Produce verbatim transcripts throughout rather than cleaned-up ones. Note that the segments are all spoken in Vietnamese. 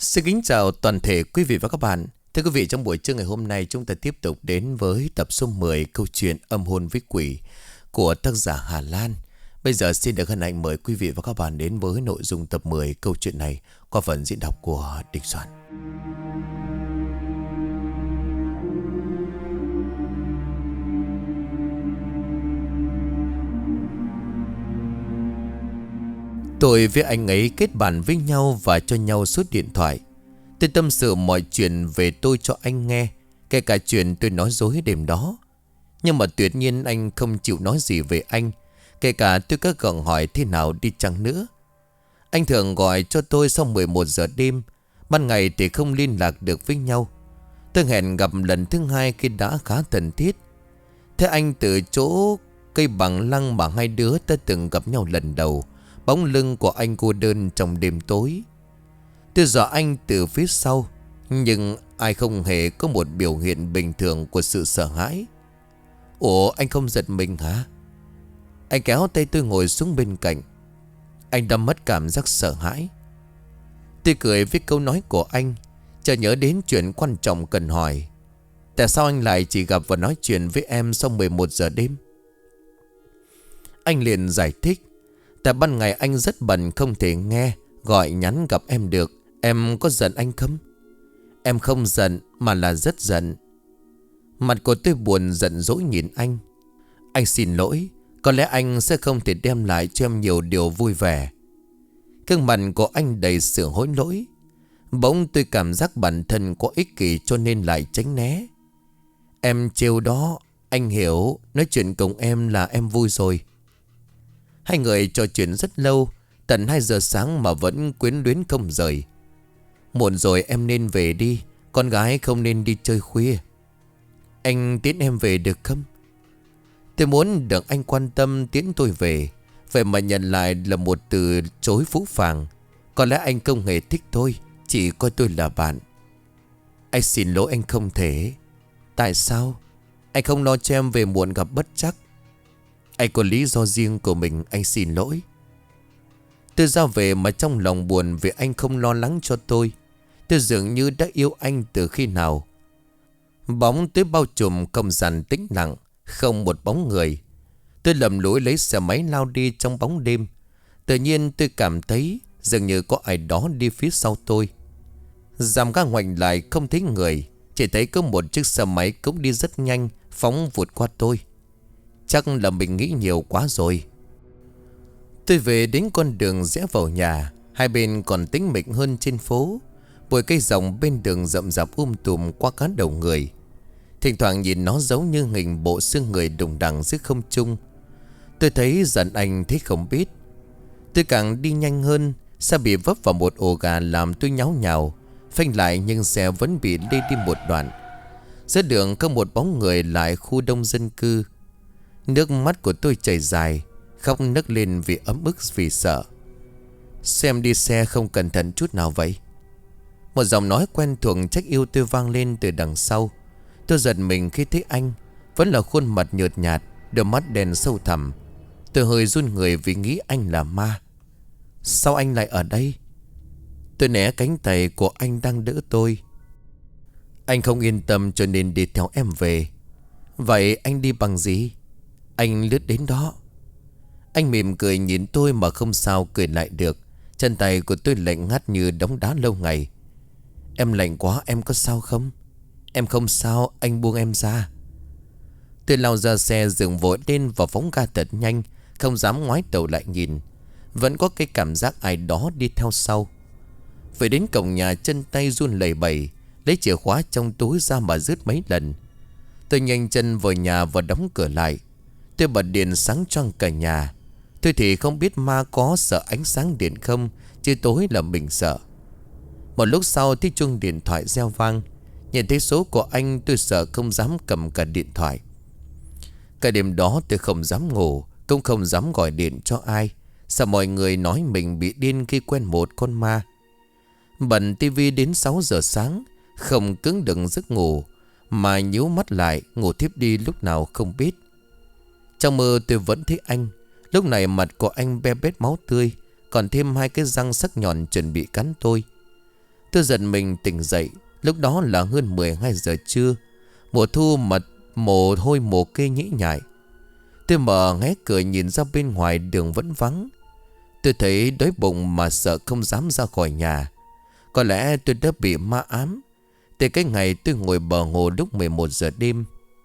Xin kính chào toàn thể quý vị và các bạn. Thưa quý vị, trong buổi trưa ngày hôm nay chúng ta tiếp tục đến với tập số mười câu chuyện Âm hôn với quỷ của tác giả Hà Lan. Bây giờ xin được hân hạnh mời quý vị và các bạn đến với nội dung tập mười câu chuyện này qua phần diễn đọc của Đình Soạn. Tôi với anh ấy kết bạn với nhau và cho nhau số điện thoại. Tôi tâm sự mọi chuyện về tôi cho anh nghe, kể cả chuyện tôi nói dối đêm đó. Nhưng mà tuyệt nhiên anh không chịu nói gì về anh, kể cả tôi có gặng hỏi thế nào đi chăng nữa. Anh thường gọi cho tôi sau mười một giờ đêm, ban ngày thì không liên lạc được với nhau. Tôi hẹn gặp lần thứ hai khi đã khá thân thiết. Thế anh từ chỗ cây bằng lăng mà hai đứa ta từng gặp nhau lần đầu, bóng lưng của anh cô đơn trong đêm tối. Tôi dò anh từ phía sau, nhưng ai không hề có một biểu hiện bình thường của sự sợ hãi. Ủa, anh không giật mình hả? Anh kéo tay tôi ngồi xuống bên cạnh. Anh đã mất cảm giác sợ hãi. Tôi cười với câu nói của anh, chợt nhớ đến chuyện quan trọng cần hỏi. Tại sao anh lại chỉ gặp và nói chuyện với em sau mười một giờ đêm? Anh liền giải thích. Tại ban ngày anh rất bận không thể nghe, gọi nhắn gặp em được. Em có giận anh không? Em không giận mà là rất giận. Mặt của tôi buồn giận dỗi nhìn anh. Anh xin lỗi. Có lẽ anh sẽ không thể đem lại cho em nhiều điều vui vẻ. Gương mặt của anh đầy sự hối lỗi. Bỗng tôi cảm giác bản thân có ích kỷ cho nên lại tránh né. Em trêu đó, anh hiểu. Nói chuyện cùng em là em vui rồi. Hai người trò chuyện rất lâu, tận hai giờ sáng mà vẫn quyến luyến không rời. Muộn rồi em nên về đi, con gái không nên đi chơi khuya. Anh tiễn em về được không? Tôi muốn được anh quan tâm tiễn tôi về. Vậy mà nhận lại là một từ chối phũ phàng. Có lẽ anh không hề thích tôi, chỉ coi tôi là bạn. Anh xin lỗi, anh không thể. Tại sao? Anh không lo cho em về muộn gặp bất trắc. Anh có lý do riêng của mình, anh xin lỗi. Tôi ra về mà trong lòng buồn vì anh không lo lắng cho tôi. Tôi dường như đã yêu anh từ khi nào. Bóng tối bao trùm không gian tĩnh lặng, không một bóng người. Tôi lầm lũi lấy xe máy lao đi trong bóng đêm. Tự nhiên tôi cảm thấy dường như có ai đó đi phía sau tôi. Dằm ga ngoảnh lại không thấy người, chỉ thấy có một chiếc xe máy cũng đi rất nhanh, phóng vụt qua tôi. Chắc là mình nghĩ nhiều quá rồi. Tôi về đến con đường rẽ vào nhà. Hai bên còn tĩnh mịch hơn trên phố. Bụi cây rộng bên đường rậm rạp um tùm qua cả đầu người. Thỉnh thoảng nhìn nó giống như hình bộ xương người đùng đằng dưới không trung. Tôi thấy giận anh thấy không biết. Tôi càng đi nhanh hơn, xe bị vấp vào một ổ gà làm tôi nháo nhào. Phanh lại nhưng xe vẫn bị lê đi một đoạn. Giữa đường có một bóng người lại khu đông dân cư. Nước mắt của tôi chảy dài, khóc nức lên vì ấm ức vì sợ. Xem đi xe không cẩn thận chút nào vậy? Một giọng nói quen thuộc trách yêu tôi vang lên từ đằng sau. Tôi giật mình khi thấy anh, vẫn là khuôn mặt nhợt nhạt, đôi mắt đen sâu thẳm. Tôi hơi run người vì nghĩ anh là ma. Sao anh lại ở đây? Tôi né cánh tay của anh đang đỡ tôi. Anh không yên tâm cho nên đi theo em về. Vậy anh đi bằng gì? Anh lướt đến đó. Anh mỉm cười nhìn tôi mà không sao cười lại được. Chân tay của tôi lạnh ngắt như đống đá lâu ngày. Em lạnh quá, em có sao không? Em không sao, anh buông em ra. Tôi lao ra xe dừng vội lên và phóng ga thật nhanh, không dám ngoái đầu lại nhìn. Vẫn có cái cảm giác ai đó đi theo sau. Về đến cổng nhà chân tay run lẩy bẩy, lấy chìa khóa trong túi ra mà rứt mấy lần. Tôi nhanh chân vào nhà và đóng cửa lại. Tôi bật điện sáng choang cả nhà. Tôi thì không biết ma có sợ ánh sáng điện không, chứ tối là mình sợ. Một lúc sau thì chuông điện thoại reo vang. Nhìn thấy số của anh tôi sợ không dám cầm cả điện thoại. Cả đêm đó tôi không dám ngủ, cũng không dám gọi điện cho ai. Sợ mọi người nói mình bị điên khi quen một con ma. Bật tivi đến sáu giờ sáng, không cứng đựng giấc ngủ, mà nhíu mắt lại ngủ thiếp đi lúc nào không biết. Trong mơ tôi vẫn thấy anh. Lúc này mặt của anh be bết máu tươi, còn thêm hai cái răng sắc nhọn chuẩn bị cắn tôi. Tôi giật mình tỉnh dậy. Lúc đó là hơn mười hai giờ trưa. Mùa thu mà mồ hôi mồ kê nhĩ nhại. Tôi mở hé cửa nhìn ra bên ngoài đường vẫn vắng. Tôi thấy đói bụng mà sợ không dám ra khỏi nhà. Có lẽ tôi đã bị ma ám. Từ cái ngày tôi ngồi bờ hồ lúc mười một giờ đêm.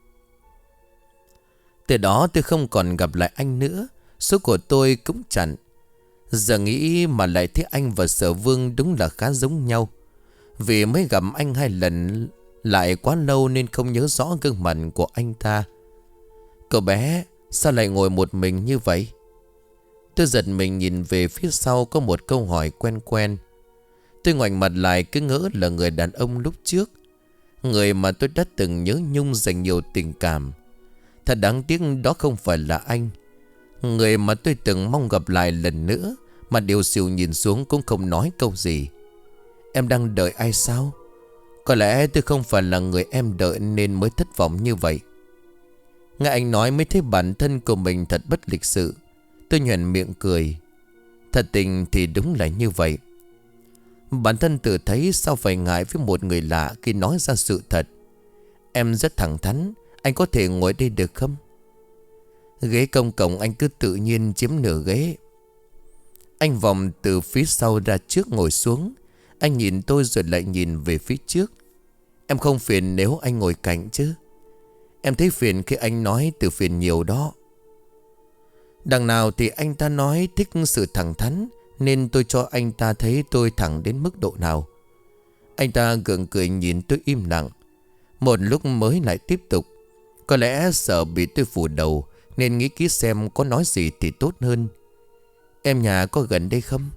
Từ đó tôi không còn gặp lại anh nữa. Số của tôi cũng chặn. Giờ nghĩ mà lại thấy anh và Sở Vương đúng là khá giống nhau. Vì mới gặp anh hai lần lại quá lâu nên không nhớ rõ gương mặt của anh ta. Cậu bé sao lại ngồi một mình như vậy? Tôi giật mình nhìn về phía sau có một câu hỏi quen quen. Tôi ngoảnh mặt lại cứ ngỡ là người đàn ông lúc trước. Người mà tôi đã từng nhớ nhung dành nhiều tình cảm. Thật đáng tiếc đó không phải là anh. Người mà tôi từng mong gặp lại lần nữa. Mà điều xìu nhìn xuống cũng không nói câu gì. Em đang đợi ai sao? Có lẽ tôi không phải là người em đợi nên mới thất vọng như vậy. Nghe anh nói mới thấy bản thân của mình thật bất lịch sự. Tôi nhoẻn miệng cười. Thật tình thì đúng là như vậy. Bản thân tự thấy sao phải ngại với một người lạ khi nói ra sự thật. Em rất thẳng thắn. Anh có thể ngồi đây được không? Ghế công cộng anh cứ tự nhiên chiếm nửa ghế. Anh vòng từ phía sau ra trước ngồi xuống. Anh nhìn tôi rồi lại nhìn về phía trước. Em không phiền nếu anh ngồi cạnh chứ? Em thấy phiền khi anh nói từ phiền nhiều đó. Đằng nào thì anh ta nói thích sự thẳng thắn, nên tôi cho anh ta thấy tôi thẳng đến mức độ nào. Anh ta gượng cười nhìn tôi im lặng. Một lúc mới lại tiếp tục. Có lẽ sợ bị tôi phủ đầu nên nghĩ kỹ xem có nói gì thì tốt hơn. Em nhà có gần đây không?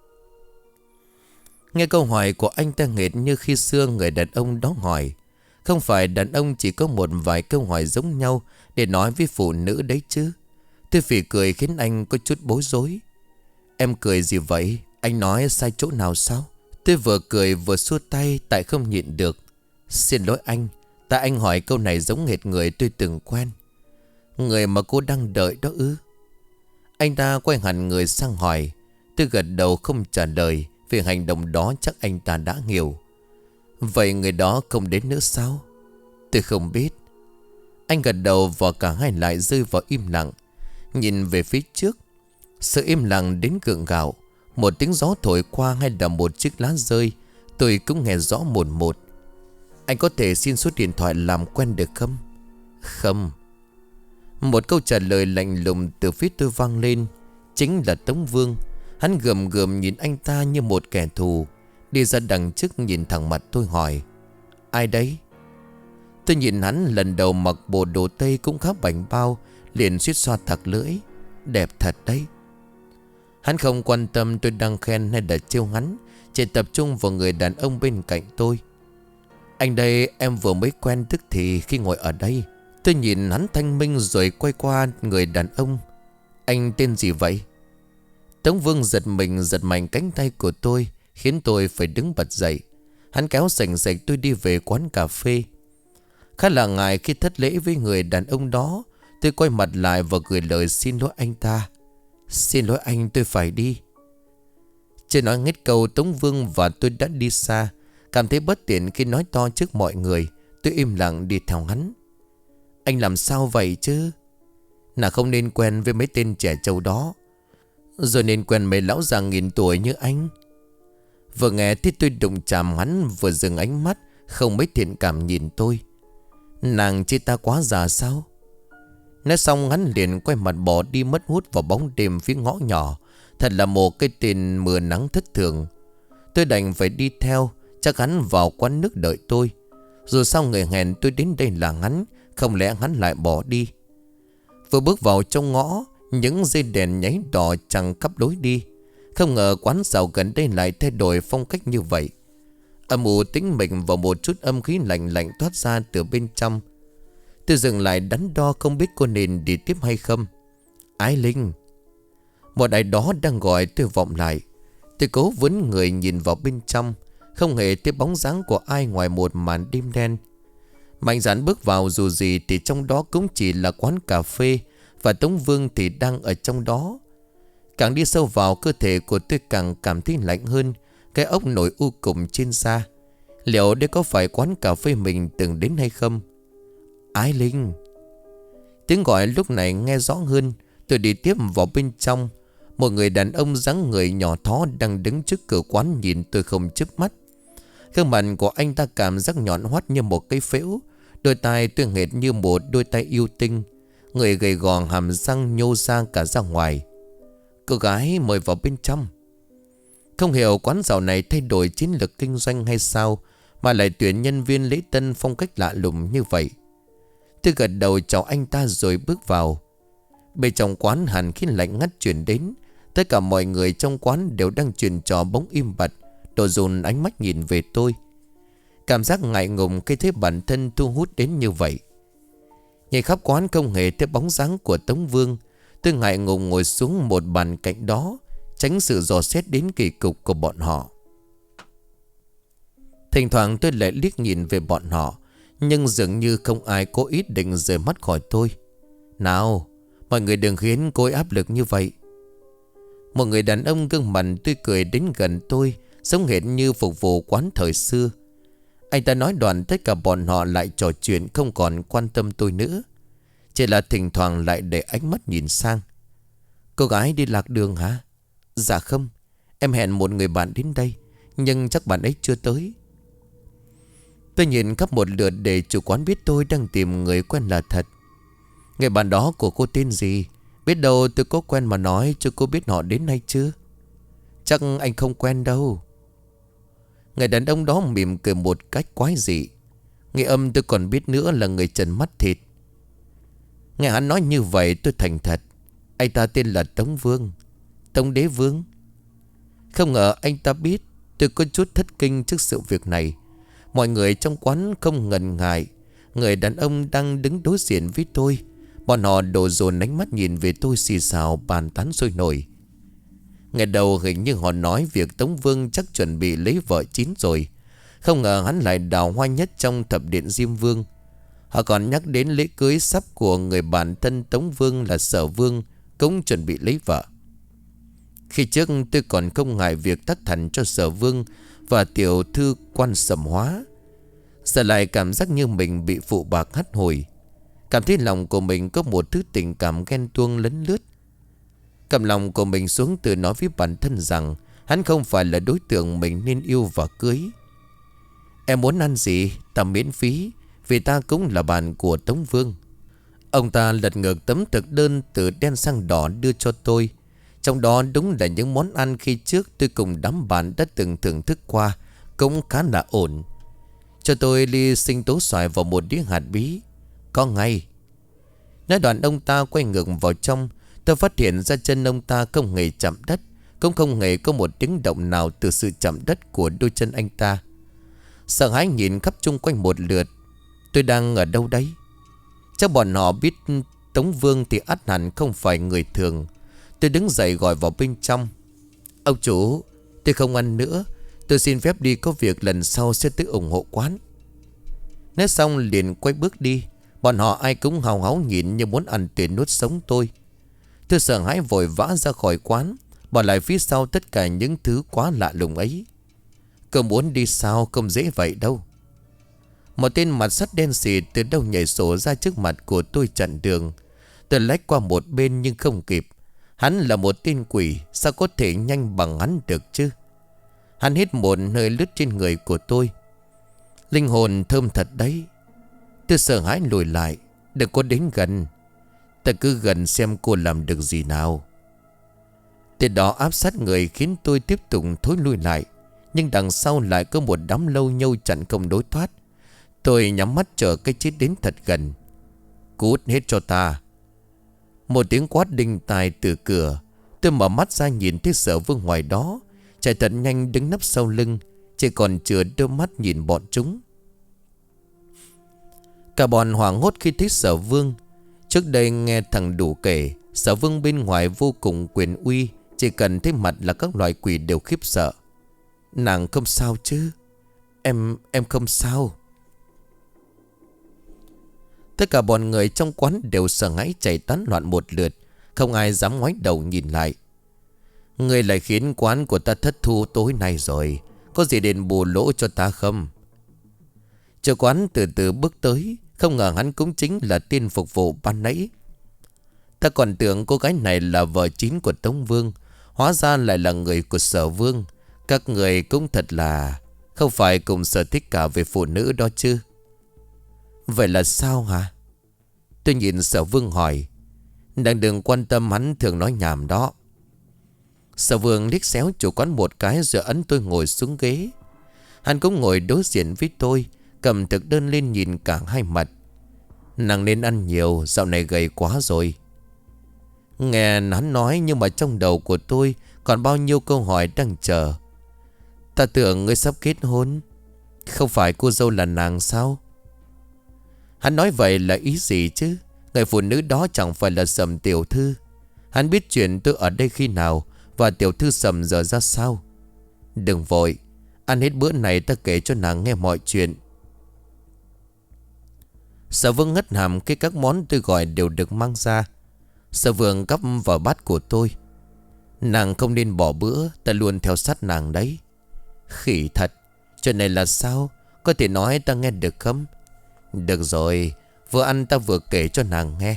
Nghe câu hỏi của anh ta nghệt như khi xưa người đàn ông đó hỏi. Không phải đàn ông chỉ có một vài câu hỏi giống nhau để nói với phụ nữ đấy chứ. Tôi phì cười khiến anh có chút bối rối. Em cười gì vậy? Anh nói sai chỗ nào sao? Tôi vừa cười vừa xua tay tại không nhịn được. Xin lỗi anh. Tại anh hỏi câu này giống hệt người tôi từng quen. Người mà cô đang đợi đó ư? Anh ta quay hẳn người sang hỏi. Tôi gật đầu không trả lời. Vì hành động đó chắc anh ta đã hiểu. Vậy người đó không đến nữa sao? Tôi không biết. Anh gật đầu và cả hai lại rơi vào im lặng. Nhìn về phía trước. Sự im lặng đến gượng gạo. Một tiếng gió thổi qua hay là một chiếc lá rơi, tôi cũng nghe rõ một một. Anh có thể xin số điện thoại làm quen được không? Không. Một câu trả lời lạnh lùng từ phía tôi vang lên. Chính là Tống Vương. Hắn gườm gườm nhìn anh ta như một kẻ thù. Đi ra đằng trước nhìn thẳng mặt tôi hỏi. Ai đấy? Tôi nhìn hắn lần đầu mặc bộ đồ tây cũng khá bảnh bao. Liền suýt xoa thạc lưỡi. Đẹp thật đấy. Hắn không quan tâm tôi đang khen hay là trêu hắn. Chỉ tập trung vào người đàn ông bên cạnh tôi. Anh đây em vừa mới quen tức thì khi ngồi ở đây. Tôi nhìn hắn thanh minh rồi quay qua người đàn ông. Anh tên gì vậy? Tống Vương giật mình giật mạnh cánh tay của tôi, khiến tôi phải đứng bật dậy. Hắn kéo sành sạch tôi đi về quán cà phê. Khá là ngại khi thất lễ với người đàn ông đó. Tôi quay mặt lại và gửi lời xin lỗi anh ta. Xin lỗi anh, tôi phải đi. Chưa nói hết câu Tống Vương và tôi đã đi xa. Cảm thấy bất tiện khi nói to trước mọi người. Tôi im lặng đi theo hắn. Anh làm sao vậy chứ? Là không nên quen với mấy tên trẻ trâu đó, rồi nên quen mấy lão già nghìn tuổi như anh. Vừa nghe thì tôi đụng chạm hắn, vừa dừng ánh mắt không mấy thiện cảm nhìn tôi. Nàng chê ta quá già sao? Nói xong hắn liền quay mặt bỏ đi mất hút vào bóng đêm phía ngõ nhỏ. Thật là một cái tên mưa nắng thất thường. Tôi đành phải đi theo. Chắc hắn vào quán nước đợi tôi. Dù sao người hẹn tôi đến đây là hắn. Không lẽ hắn lại bỏ đi? Vừa bước vào trong ngõ, những dây đèn nháy đỏ chẳng khắp lối đi. Không ngờ quán dạo gần đây lại thay đổi phong cách như vậy. Âm u tĩnh mịch và một chút âm khí lạnh lạnh thoát ra từ bên trong. Tôi dừng lại đắn đo không biết cô nên đi tiếp hay không. Ái Linh. Một ai đó đang gọi tôi vọng lại. Tôi cố vấn người nhìn vào bên trong. Không hề thấy bóng dáng của ai ngoài một màn đêm đen. Mạnh dạn bước vào, dù gì thì trong đó cũng chỉ là quán cà phê. Và Tống Vương thì đang ở trong đó. Càng đi sâu vào, cơ thể của tôi càng cảm thấy lạnh hơn. cái ốc nổi u cùng trên da. Liệu đây có phải quán cà phê mình từng đến hay không? Ái Linh. Tiếng gọi lúc này nghe rõ hơn. Tôi đi tiếp vào bên trong. Một người đàn ông dáng người nhỏ thó đang đứng trước cửa quán nhìn tôi không chớp mắt. Gương mặt của anh ta cảm giác nhọn hoắt như một cây phễu. Đôi tai tôi hệt như một đôi tay yêu tinh. Người gầy gò hàm răng nhô ra cả ra ngoài. Cô gái mời vào bên trong. Không hiểu quán dạo này thay đổi chiến lược kinh doanh hay sao mà lại tuyển nhân viên lễ tân phong cách lạ lùng như vậy. Tôi gật đầu chào anh ta rồi bước vào. Bên trong quán hàn khí lạnh ngắt chuyển đến. Tất cả mọi người trong quán đều đang chuyện trò bỗng im bặt, đổ dồn ánh mắt nhìn về tôi. Cảm giác ngại ngùng khi thấy bản thân thu hút đến như vậy. Nhìn khắp quán không hề thấy bóng dáng của Tống Vương. Tôi ngại ngùng ngồi xuống một bàn cạnh đó, tránh sự dò xét đến kỳ cục của bọn họ. Thỉnh thoảng tôi lại liếc nhìn về bọn họ, nhưng dường như không ai có ý định rời mắt khỏi tôi. Nào, mọi người đừng khiến cô ấy áp lực như vậy. Một người đàn ông gương mặt tươi cười đến gần tôi, giống hệt như phục vụ quán thời xưa. Anh ta nói đoạn tất cả bọn họ lại trò chuyện, không còn quan tâm tôi nữa. Chỉ là thỉnh thoảng lại để ánh mắt nhìn sang. Cô gái đi lạc đường hả? Dạ không, em hẹn một người bạn đến đây, nhưng chắc bạn ấy chưa tới. Tôi nhìn khắp một lượt để chủ quán biết tôi đang tìm người quen là thật. Người bạn đó của cô tên gì? Biết đâu tôi có quen mà nói cho cô biết họ đến hay chưa? Chắc anh không quen đâu. Người đàn ông đó mỉm cười một cách quái dị. Nghe âm tôi còn biết nữa là người trần mắt thịt. Nghe hắn nói như vậy tôi thành thật. Anh ta tên là Tống Vương, Tống Đế Vương. Không ngờ anh ta biết. Tôi có chút thất kinh trước sự việc này. Mọi người trong quán không ngần ngại. Người đàn ông đang đứng đối diện với tôi. Bọn họ đổ dồn ánh mắt nhìn về tôi, xì xào bàn tán sôi nổi. Ngày đầu hình như họ nói việc Tống Vương chắc chuẩn bị lấy vợ chín rồi. Không ngờ hắn lại đào hoa nhất trong thập điện Diêm Vương. Họ còn nhắc đến lễ cưới sắp của người bạn thân Tống Vương là Sở Vương cũng chuẩn bị lấy vợ. Khi trước tôi còn không ngại việc tác thành cho Sở Vương và tiểu thư Quan Sầm Hóa. Giờ lại cảm giác như mình bị phụ bạc hắt hồi. Cảm thấy lòng của mình có một thứ tình cảm ghen tuông lấn lướt. Cầm lòng của mình xuống tự nói với bản thân rằng hắn không phải là đối tượng mình nên yêu và cưới. Em muốn ăn gì? Ta miễn phí, vì ta cũng là bạn của Tống Vương. Ông ta lật ngược tấm thực đơn từ đen sang đỏ đưa cho tôi. Trong đó đúng là những món ăn khi trước tôi cùng đám bạn đã từng thưởng thức qua, cũng khá là ổn. Cho tôi ly sinh tố xoài vào một đĩa hạt bí. Có ngay. Nói đoạn ông ta quay ngược vào trong. Tôi phát hiện ra chân ông ta không hề chạm đất, cũng không hề có một tiếng động nào từ sự chạm đất của đôi chân anh ta. Sợ hãi nhìn khắp chung quanh một lượt. Tôi đang ở đâu đấy? Chắc bọn họ biết Tống Vương thì ắt hẳn không phải người thường. Tôi đứng dậy gọi vào bên trong. Ông chủ, tôi không ăn nữa. Tôi xin phép đi, có việc lần sau sẽ tới ủng hộ quán. Nói xong liền quay bước đi. Bọn họ ai cũng hào háo nhìn như muốn ăn tươi nuốt sống tôi. Tôi sợ hãi vội vã ra khỏi quán, bỏ lại phía sau tất cả những thứ quá lạ lùng ấy. Cứ muốn đi sao không dễ vậy đâu. Một tên mặt sắt đen xì từ đâu nhảy sổ ra trước mặt của tôi chặn đường. Tôi lách qua một bên nhưng không kịp. Hắn là một tên quỷ, sao có thể nhanh bằng hắn được chứ? Hắn hít một hơi lướt trên người của tôi. Linh hồn thơm thật đấy. Tôi sợ hãi lùi lại. Đừng có đến gần. Ta cứ gần xem cô làm được gì nào. Tên đó áp sát người khiến tôi tiếp tục thối lui lại. Nhưng đằng sau lại có một đám lâu nhâu chặn không đối thoát. Tôi nhắm mắt chờ cái chết đến thật gần. Cút hết cho ta. Một tiếng quát đinh tai từ cửa. Tôi mở mắt ra nhìn thấy Sở Vương ngoài đó, chạy thật nhanh đứng nấp sau lưng, chỉ còn chừa đôi mắt nhìn bọn chúng. Cả bọn hoảng hốt khi thấy Sở Vương. Trước đây nghe thằng Đủ kể, Sở Vương bên ngoài vô cùng quyền uy, chỉ cần thấy mặt là các loại quỷ đều khiếp sợ. Nàng không sao chứ? Em, em không sao. Tất cả bọn người trong quán đều sợ hãi chạy tán loạn một lượt, không ai dám ngoái đầu nhìn lại. Ngươi lại khiến quán của ta thất thu tối nay rồi. Có gì đền bù lỗ cho ta không? Chủ quán từ từ bước tới. Không ngờ hắn cũng chính là tên phục vụ ban nãy. Ta còn tưởng cô gái này là vợ chính của Tống Vương. Hóa ra lại là người của Sở Vương. Các người cũng thật là không phải cùng sở thích cả về phụ nữ đó chứ. Vậy là sao hả? Tôi nhìn Sở Vương hỏi. Đang đừng quan tâm, hắn thường nói nhảm đó. Sở Vương liếc xéo chủ quán một cái rồi ấn tôi ngồi xuống ghế. Hắn cũng ngồi đối diện với tôi, cầm thực đơn lên nhìn cả hai mặt. Nàng nên ăn nhiều, dạo này gầy quá rồi. Nghe hắn nói nhưng mà trong đầu của tôi còn bao nhiêu câu hỏi đang chờ. Ta tưởng ngươi sắp kết hôn. Không phải cô dâu là nàng sao? Hắn nói vậy là ý gì chứ? Người phụ nữ đó chẳng phải là Sầm tiểu thư. Hắn biết chuyện tôi ở đây khi nào, và tiểu thư Sầm giờ ra sao. Đừng vội, ăn hết bữa này ta kể cho nàng nghe mọi chuyện. Sở Vương ngất hàm khi các món tôi gọi đều được mang ra. Sở Vương gắp vào bát của tôi. Nàng không nên bỏ bữa, ta luôn theo sát nàng đấy. Khỉ thật. Chuyện này là sao? Có thể nói ta nghe được không? Được rồi, vừa ăn ta vừa kể cho nàng nghe.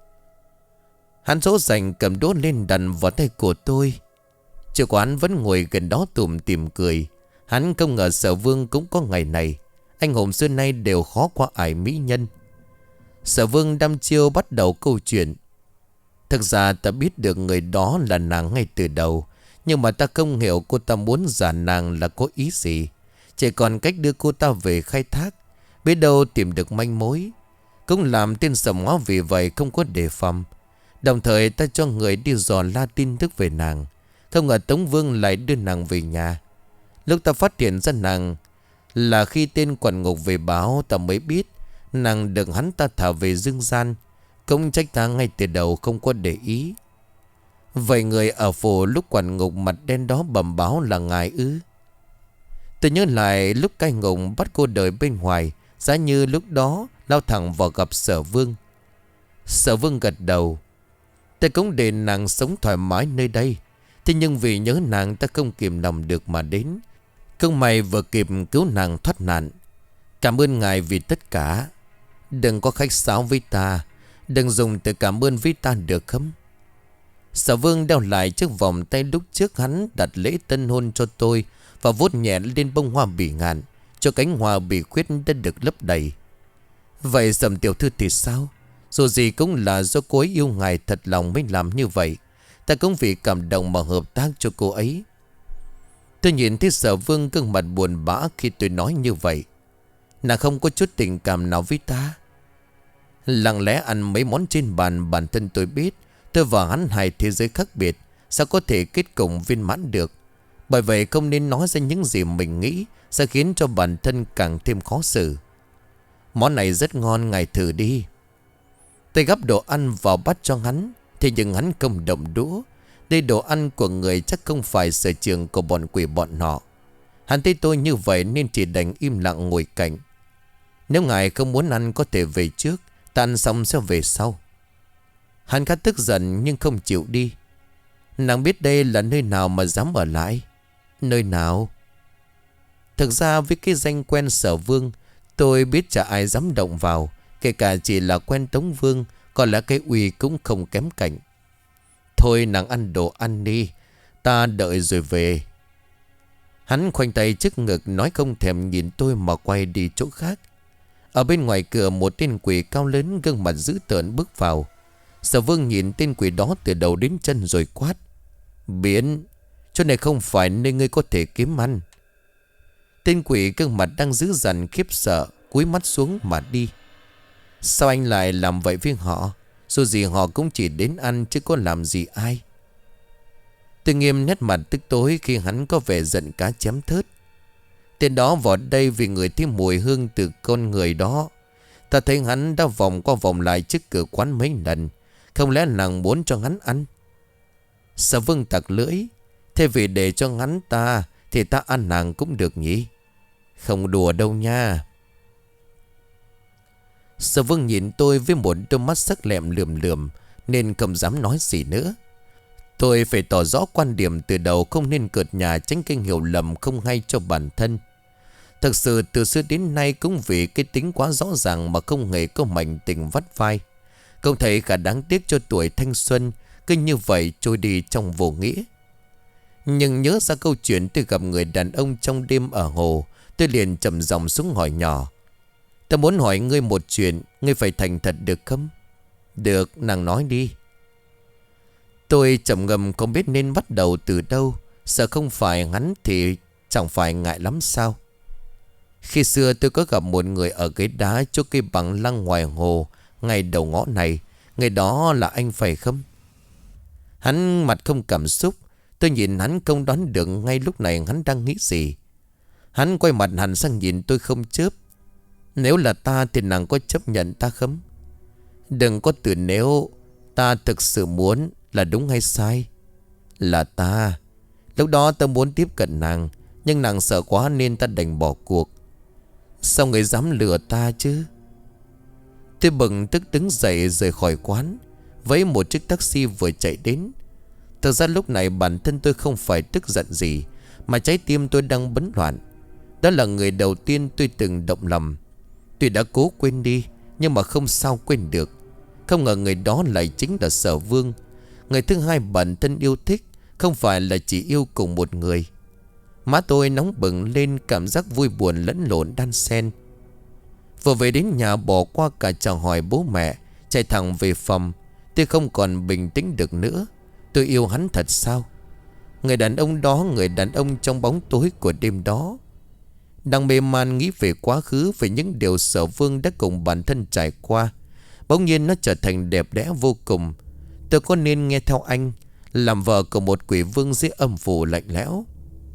Hắn dỗ dành cầm đũa lên đặt vào tay của tôi. Chủ quán vẫn ngồi gần đó tủm tỉm cười. Hắn không ngờ Sở Vương cũng có ngày này. Anh hùng xưa nay đều khó qua ải mỹ nhân. Sở Vương đăm chiêu bắt đầu câu chuyện. Thực ra ta biết được người đó là nàng ngay từ đầu. Nhưng mà ta không hiểu cô ta muốn giả nàng là có ý gì. Chỉ còn cách đưa cô ta về khai thác. Biết đâu tìm được manh mối. Cũng làm tên Sầm Ngó vì vậy không có đề phòng. Đồng thời ta cho người đi dò la tin tức về nàng. Không ngờ Tống Vương lại đưa nàng về nhà. Lúc ta phát hiện ra nàng là khi tên quản ngục về báo, ta mới biết nàng được hắn ta thả về dương gian. Không trách ta ngay từ đầu không có để ý. Vậy người ở phủ lúc quản ngục mặt đen đó bẩm báo là ngài ư? Tôi nhớ lại lúc cai ngục bắt cô đời bên ngoài, giá như lúc đó lao thẳng vào gặp Sở Vương. Sở Vương gật đầu. Ta cũng để nàng sống thoải mái nơi đây. Thế nhưng vì nhớ nàng ta không kìm lòng được mà đến. Không may vừa kịp cứu nàng thoát nạn. Cảm ơn ngài vì tất cả. Đừng có khách sáo với ta. Đừng dùng từ cảm ơn với ta được không? Sở Vương đeo lại chiếc vòng tay lúc trước hắn đặt lễ tân hôn cho tôi, và vuốt nhẹ lên bông hoa bỉ ngạn, cho cánh hoa bị khuyết đã được lấp đầy. Vậy Sầm tiểu thư thì sao? Dù gì cũng là do cô ấy yêu ngài thật lòng mới làm như vậy. Ta cũng vì cảm động mà hợp tác cho cô ấy. Tôi nhìn thấy Sở Vương gương mặt buồn bã khi tôi nói như vậy. Nàng không có chút tình cảm nào với ta. Lặng lẽ ăn mấy món trên bàn, bản thân tôi biết tôi và hắn hai thế giới khác biệt, sao có thể kết cùng viên mãn được. Bởi vậy không nên nói ra những gì mình nghĩ sẽ khiến cho bản thân càng thêm khó xử. Món này rất ngon, ngài thử đi. Tôi gắp đồ ăn vào bát cho hắn. Thế nhưng hắn không động đũa. Đây đồ ăn của người chắc không phải sở trường của bọn quỷ bọn họ. Hắn thấy tôi như vậy nên chỉ đành im lặng ngồi cạnh. Nếu ngài không muốn ăn có thể về trước, ta ăn xong sẽ về sau. Hắn khá tức giận nhưng không chịu đi. Nàng biết đây là nơi nào mà dám ở lại? Nơi nào? Thực ra với cái danh quen Sở Vương, tôi biết chả ai dám động vào. Kể cả chỉ là quen Tống Vương, còn là cái uy cũng không kém cạnh. Thôi nàng ăn đồ ăn đi, ta đợi rồi về. Hắn khoanh tay trước ngực nói không thèm nhìn tôi mà quay đi chỗ khác. Ở bên ngoài cửa một tên quỷ cao lớn gương mặt dữ tợn bước vào. Sở Vương nhìn tên quỷ đó từ đầu đến chân rồi quát. Biến, chỗ này không phải nơi ngươi có thể kiếm ăn. Tên quỷ gương mặt đang dữ dằn khiếp sợ, cúi mắt xuống mà đi. Sao anh lại làm vậy với họ? Dù gì họ cũng chỉ đến ăn chứ có làm gì ai. Tôi nghiêm nét mặt tức tối khi hắn có vẻ giận cá chém thớt. Tên đó vào đây vì người thấy mùi hương từ con người đó. Ta thấy hắn đã vòng qua vòng lại trước cửa quán mấy lần. Không lẽ nàng muốn cho hắn ăn? Sở Vương tặc lưỡi. Thế vì để cho hắn ta thì ta ăn nàng cũng được nhỉ? Không đùa đâu nha. Sở Vương nhìn tôi với một đôi mắt sắc lẹm lườm lườm nên không dám nói gì nữa. Tôi phải tỏ rõ quan điểm từ đầu, không nên cợt nhà, tránh kinh hiểu lầm không hay cho bản thân. Thực sự từ xưa đến nay cũng vì cái tính quá rõ ràng mà không hề có mảnh tình vắt vai. Không thấy cả đáng tiếc cho tuổi thanh xuân cứ như vậy trôi đi trong vô nghĩa. Nhưng nhớ ra câu chuyện tôi gặp người đàn ông trong đêm ở hồ, tôi liền trầm giọng xuống hỏi nhỏ: "Tôi muốn hỏi ngươi một chuyện, ngươi phải thành thật được không?" "Được, nàng nói đi." Tôi trầm ngâm không biết nên bắt đầu từ đâu. Sợ không phải hắn thì chẳng phải ngại lắm sao. Khi xưa tôi có gặp một người ở ghế đá chỗ cây bằng lăng ngoài hồ, ngay đầu ngõ này. Người đó là anh phải không? Hắn mặt không cảm xúc. Tôi nhìn hắn không đoán được ngay lúc này hắn đang nghĩ gì. Hắn quay mặt hẳn sang nhìn tôi không chớp. "Nếu là ta thì nàng có chấp nhận ta không?" "Đừng có từ nếu. Ta thực sự muốn, là đúng hay sai?" "Là ta. Lúc đó ta muốn tiếp cận nàng, nhưng nàng sợ quá nên ta đành bỏ cuộc." "Sao người dám lừa ta chứ?" Tôi bừng tức đứng dậy rời khỏi quán, với một chiếc taxi vừa chạy đến. Thực ra lúc này bản thân tôi không phải tức giận gì, mà trái tim tôi đang bấn loạn. Đó là người đầu tiên tôi từng động lòng. Tôi đã cố quên đi, nhưng mà không sao quên được. Không ngờ người đó lại chính là Sở Vương. Người thứ hai bản thân yêu thích, không phải là chỉ yêu cùng một người. Má tôi nóng bừng lên, cảm giác vui buồn lẫn lộn đan xen. Vừa về đến nhà, bỏ qua cả chào hỏi bố mẹ, chạy thẳng về phòng. Tôi không còn bình tĩnh được nữa. Tôi yêu hắn thật sao? Người đàn ông đó, người đàn ông trong bóng tối của đêm đó. Đang mê man nghĩ về quá khứ, về những điều Sở Vương đã cùng bản thân trải qua. Bỗng nhiên nó trở thành đẹp đẽ vô cùng. Tôi có nên nghe theo anh, làm vợ của một quỷ vương dưới âm phủ lạnh lẽo?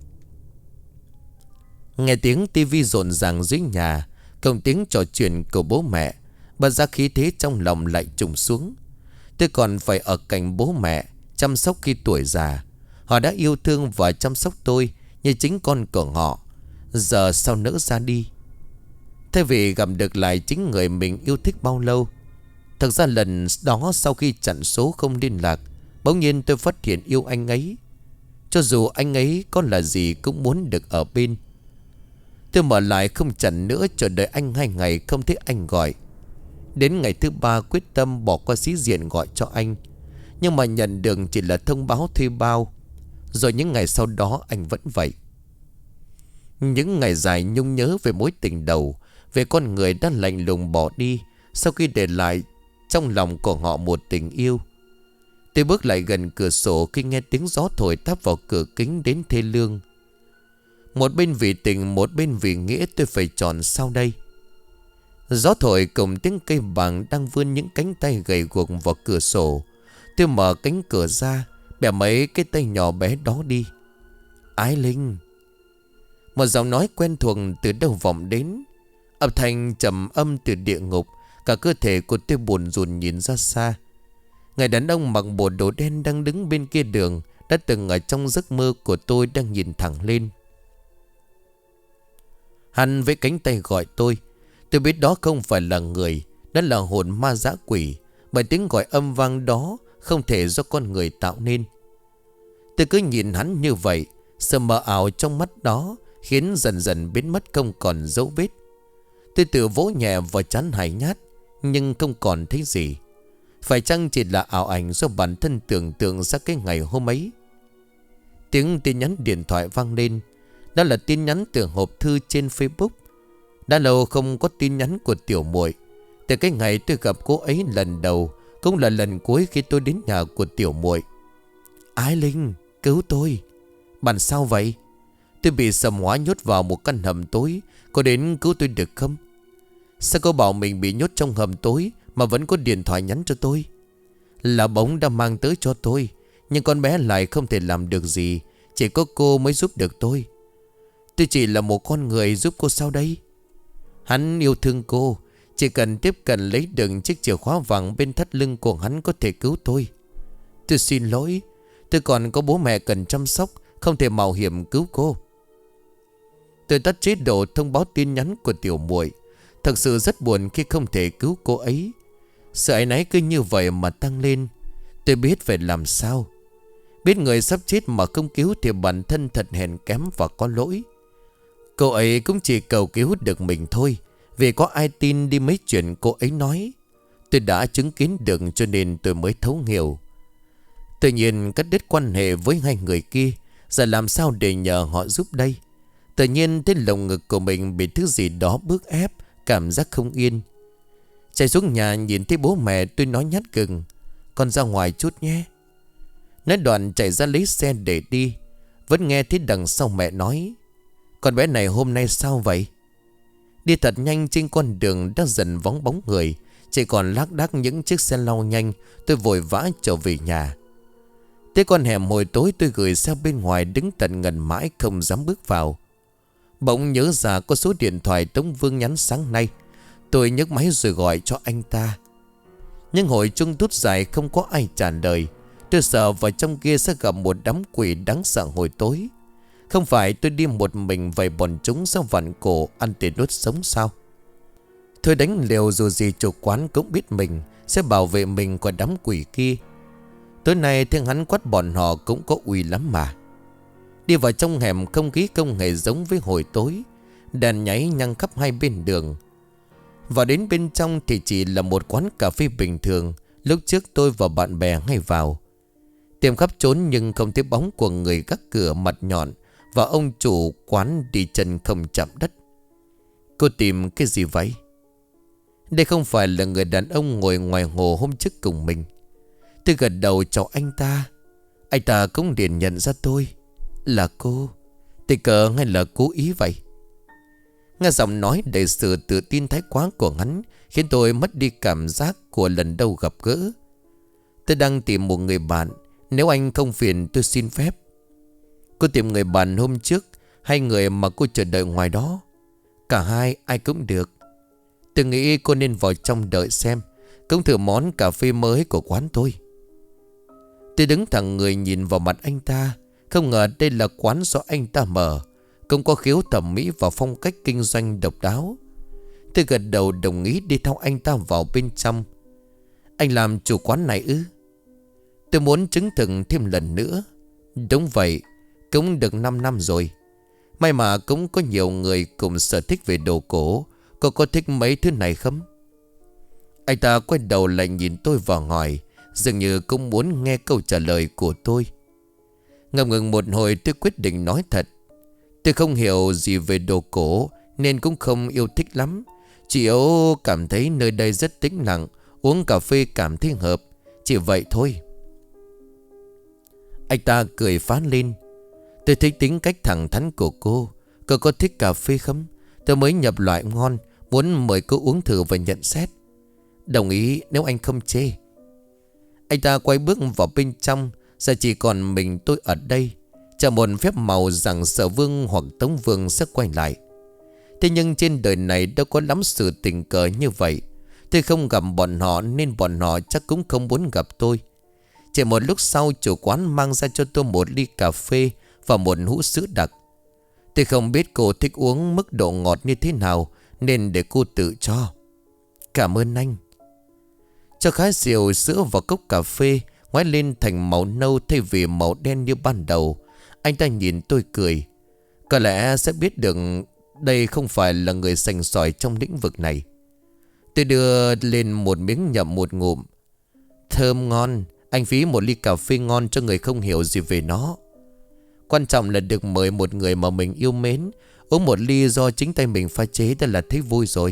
Nghe tiếng tivi rộn ràng dưới nhà, cộng tiếng trò chuyện của bố mẹ, bật ra khí thế trong lòng lại trùng xuống. Tôi còn phải ở cạnh bố mẹ, chăm sóc khi tuổi già. Họ đã yêu thương và chăm sóc tôi như chính con của họ. Giờ sao nỡ ra đi? Thay vì gặp được lại chính người mình yêu thích bao lâu. Thực ra lần đó sau khi chặn số không liên lạc, bỗng nhiên tôi phát hiện yêu anh ấy. Cho dù anh ấy có là gì cũng muốn được ở bên. Tôi mở lại không chặn nữa, chờ đợi anh hai ngày không thấy anh gọi. Đến ngày thứ ba quyết tâm bỏ qua sĩ diện gọi cho anh. Nhưng mà nhận được chỉ là thông báo thuê bao. Rồi những ngày sau đó anh vẫn vậy. Những ngày dài nhung nhớ về mối tình đầu, về con người đã lạnh lùng bỏ đi sau khi để lại trong lòng của họ một tình yêu. Tôi bước lại gần cửa sổ khi nghe tiếng gió thổi táp vào cửa kính đến thê lương. Một bên vì tình, một bên vì nghĩa, tôi phải chọn sau đây. Gió thổi cùng tiếng cây bàng đang vươn những cánh tay gầy guộc vào cửa sổ. Tôi mở cánh cửa ra, bẻ mấy cái tay nhỏ bé đó đi. "Ái Linh." Một giọng nói quen thuộc từ đâu vọng đến, âm thanh trầm âm từ địa ngục. Cả cơ thể của tôi buồn rùn nhìn ra xa. Người đàn ông mặc bộ đồ đen đang đứng bên kia đường, đã từng ở trong giấc mơ của tôi, đang nhìn thẳng lên. Hắn với cánh tay gọi tôi. Tôi biết đó không phải là người, đó là hồn ma dã quỷ. Bởi tiếng gọi âm vang đó không thể do con người tạo nên. Tôi cứ nhìn hắn như vậy, sự mờ ảo trong mắt đó khiến dần dần biến mất không còn dấu vết. Tôi tự vỗ nhẹ vào trán hài nhát, nhưng không còn thấy gì. Phải chăng chỉ là ảo ảnh do bản thân tưởng tượng ra cái ngày hôm ấy? Tiếng tin nhắn điện thoại vang lên. Đó là tin nhắn từ hộp thư trên Facebook. Đã lâu không có tin nhắn của tiểu muội. Từ cái ngày tôi gặp cô ấy lần đầu, cũng là lần cuối khi tôi đến nhà của tiểu muội. "Ái Linh, cứu tôi." "Bạn sao vậy?" "Tôi bị sầm hóa nhốt vào một căn hầm tối, có đến cứu tôi được không?" "Sao cô bảo mình bị nhốt trong hầm tối mà vẫn có điện thoại nhắn cho tôi?" "Là bóng đã mang tới cho tôi, nhưng con bé lại không thể làm được gì. Chỉ có cô mới giúp được tôi." "Tôi chỉ là một con người, giúp cô sao đây?" "Hắn yêu thương cô, chỉ cần tiếp cận lấy được chiếc chìa khóa vàng bên thắt lưng của hắn có thể cứu tôi." "Tôi xin lỗi, tôi còn có bố mẹ cần chăm sóc, không thể mạo hiểm cứu cô." Tôi tắt chế độ thông báo tin nhắn của tiểu muội. Thật sự rất buồn khi không thể cứu cô ấy. Sự áy náy cứ như vậy mà tăng lên. Tôi biết phải làm sao. Biết người sắp chết mà không cứu thì bản thân thật hèn kém và có lỗi. Cô ấy cũng chỉ cầu cứu được mình thôi, vì có ai tin đi mấy chuyện cô ấy nói. Tôi đã chứng kiến được cho nên tôi mới thấu hiểu. Tự nhiên cắt đứt quan hệ với hai người kia, giờ làm sao để nhờ họ giúp đây? Tự nhiên thấy lồng ngực của mình bị thứ gì đó bức ép, cảm giác không yên. Chạy xuống nhà nhìn thấy bố mẹ, tôi nói nhát gừng: "Con ra ngoài chút nhé." Nói đoạn chạy ra lấy xe để đi. Vẫn nghe thấy đằng sau mẹ nói: "Con bé này hôm nay sao vậy?" Đi thật nhanh trên con đường đã dần vắng bóng người, chỉ còn lác đác những chiếc xe lao nhanh. Tôi vội vã trở về nhà. Tới con hẻm hồi tối, tôi gửi xe bên ngoài đứng tận ngần mãi không dám bước vào. Bỗng nhớ ra có số điện thoại Tống Vương nhắn sáng nay. Tôi nhấc máy rồi gọi cho anh ta. Nhưng hồi chuông đút dài không có ai trả lời. Tôi sợ vào trong kia sẽ gặp một đám quỷ đáng sợ hồi tối. Không phải tôi đi một mình vậy bọn chúng sẽ vặn cổ ăn tiền đốt sống sao? Thôi đánh liều, dù gì chủ quán cũng biết mình sẽ bảo vệ mình qua đám quỷ kia. Tối nay tiếng hắn quát bọn họ cũng có uy lắm mà. Đi vào trong hẻm, không khí không hề giống với hồi tối. Đèn nháy nhăng khắp hai bên đường. Vào đến bên trong thì chỉ là một quán cà phê bình thường lúc trước tôi và bạn bè hay vào. Tìm khắp trốn nhưng không thấy bóng của người gác cửa mặt nhọn và ông chủ quán đi chân không chạm đất. Cô tìm cái gì vậy? Đây không phải là người đàn ông ngồi ngoài hồ hôm trước cùng mình. Tôi gật đầu chào anh ta. Anh ta cũng liền nhận ra tôi. Là cô? Tình cờ hay là cố ý vậy? Nghe giọng nói đầy sự tự tin thái quá của hắn khiến tôi mất đi cảm giác của lần đầu gặp gỡ. Tôi đang tìm một người bạn. Nếu anh không phiền tôi xin phép. Cô tìm người bạn hôm trước hay người mà cô chờ đợi ngoài đó? Cả hai, ai cũng được. Tôi nghĩ cô nên vào trong đợi xem, cũng thử món cà phê mới của quán tôi. Tôi đứng thẳng người nhìn vào mặt anh ta. Không ngờ đây là quán do anh ta mở, cũng có khiếu thẩm mỹ và phong cách kinh doanh độc đáo. Tôi gật đầu đồng ý đi theo anh ta vào bên trong. Anh làm chủ quán này ư? Tôi muốn chứng thực thêm lần nữa. Đúng vậy, cũng được năm năm rồi. May mà cũng có nhiều người cùng sở thích về đồ cổ. Cô có thích mấy thứ này không? Anh ta quay đầu lại nhìn tôi và hỏi, dường như cũng muốn nghe câu trả lời của tôi. Ngập ngừng một hồi tôi quyết định nói thật. Tôi không hiểu gì về đồ cổ nên cũng không yêu thích lắm. Chỉ yếu cảm thấy nơi đây rất tĩnh lặng, uống cà phê cảm thấy hợp. Chỉ vậy thôi. Anh ta cười phá lên. Tôi thích tính cách thẳng thắn của cô. Cô có thích cà phê không? Tôi mới nhập loại ngon, muốn mời cô uống thử và nhận xét. Đồng ý nếu anh không chê. Anh ta quay bước vào bên trong. Giờ chỉ còn mình tôi ở đây. Chờ một phép màu rằng Sở Vương hoặc Tống Vương sẽ quay lại. Thế nhưng trên đời này đâu có lắm sự tình cờ như vậy. Tôi không gặp bọn họ nên bọn họ chắc cũng không muốn gặp tôi. Chỉ một lúc sau, chủ quán mang ra cho tôi một ly cà phê và một hũ sữa đặc. Tôi không biết cô thích uống mức độ ngọt như thế nào nên để cô tự cho. Cảm ơn anh. Cho khá rượu sữa vào cốc cà phê, ngoái lên thành màu nâu thay vì màu đen như ban đầu. Anh ta nhìn tôi cười. Có lẽ sẽ biết được đây không phải là người sành sỏi trong lĩnh vực này. Tôi đưa lên một miếng nhậm một ngụm. Thơm ngon. Anh phí một ly cà phê ngon cho người không hiểu gì về nó. Quan trọng là được mời một người mà mình yêu mến uống một ly do chính tay mình pha chế đã là thấy vui rồi.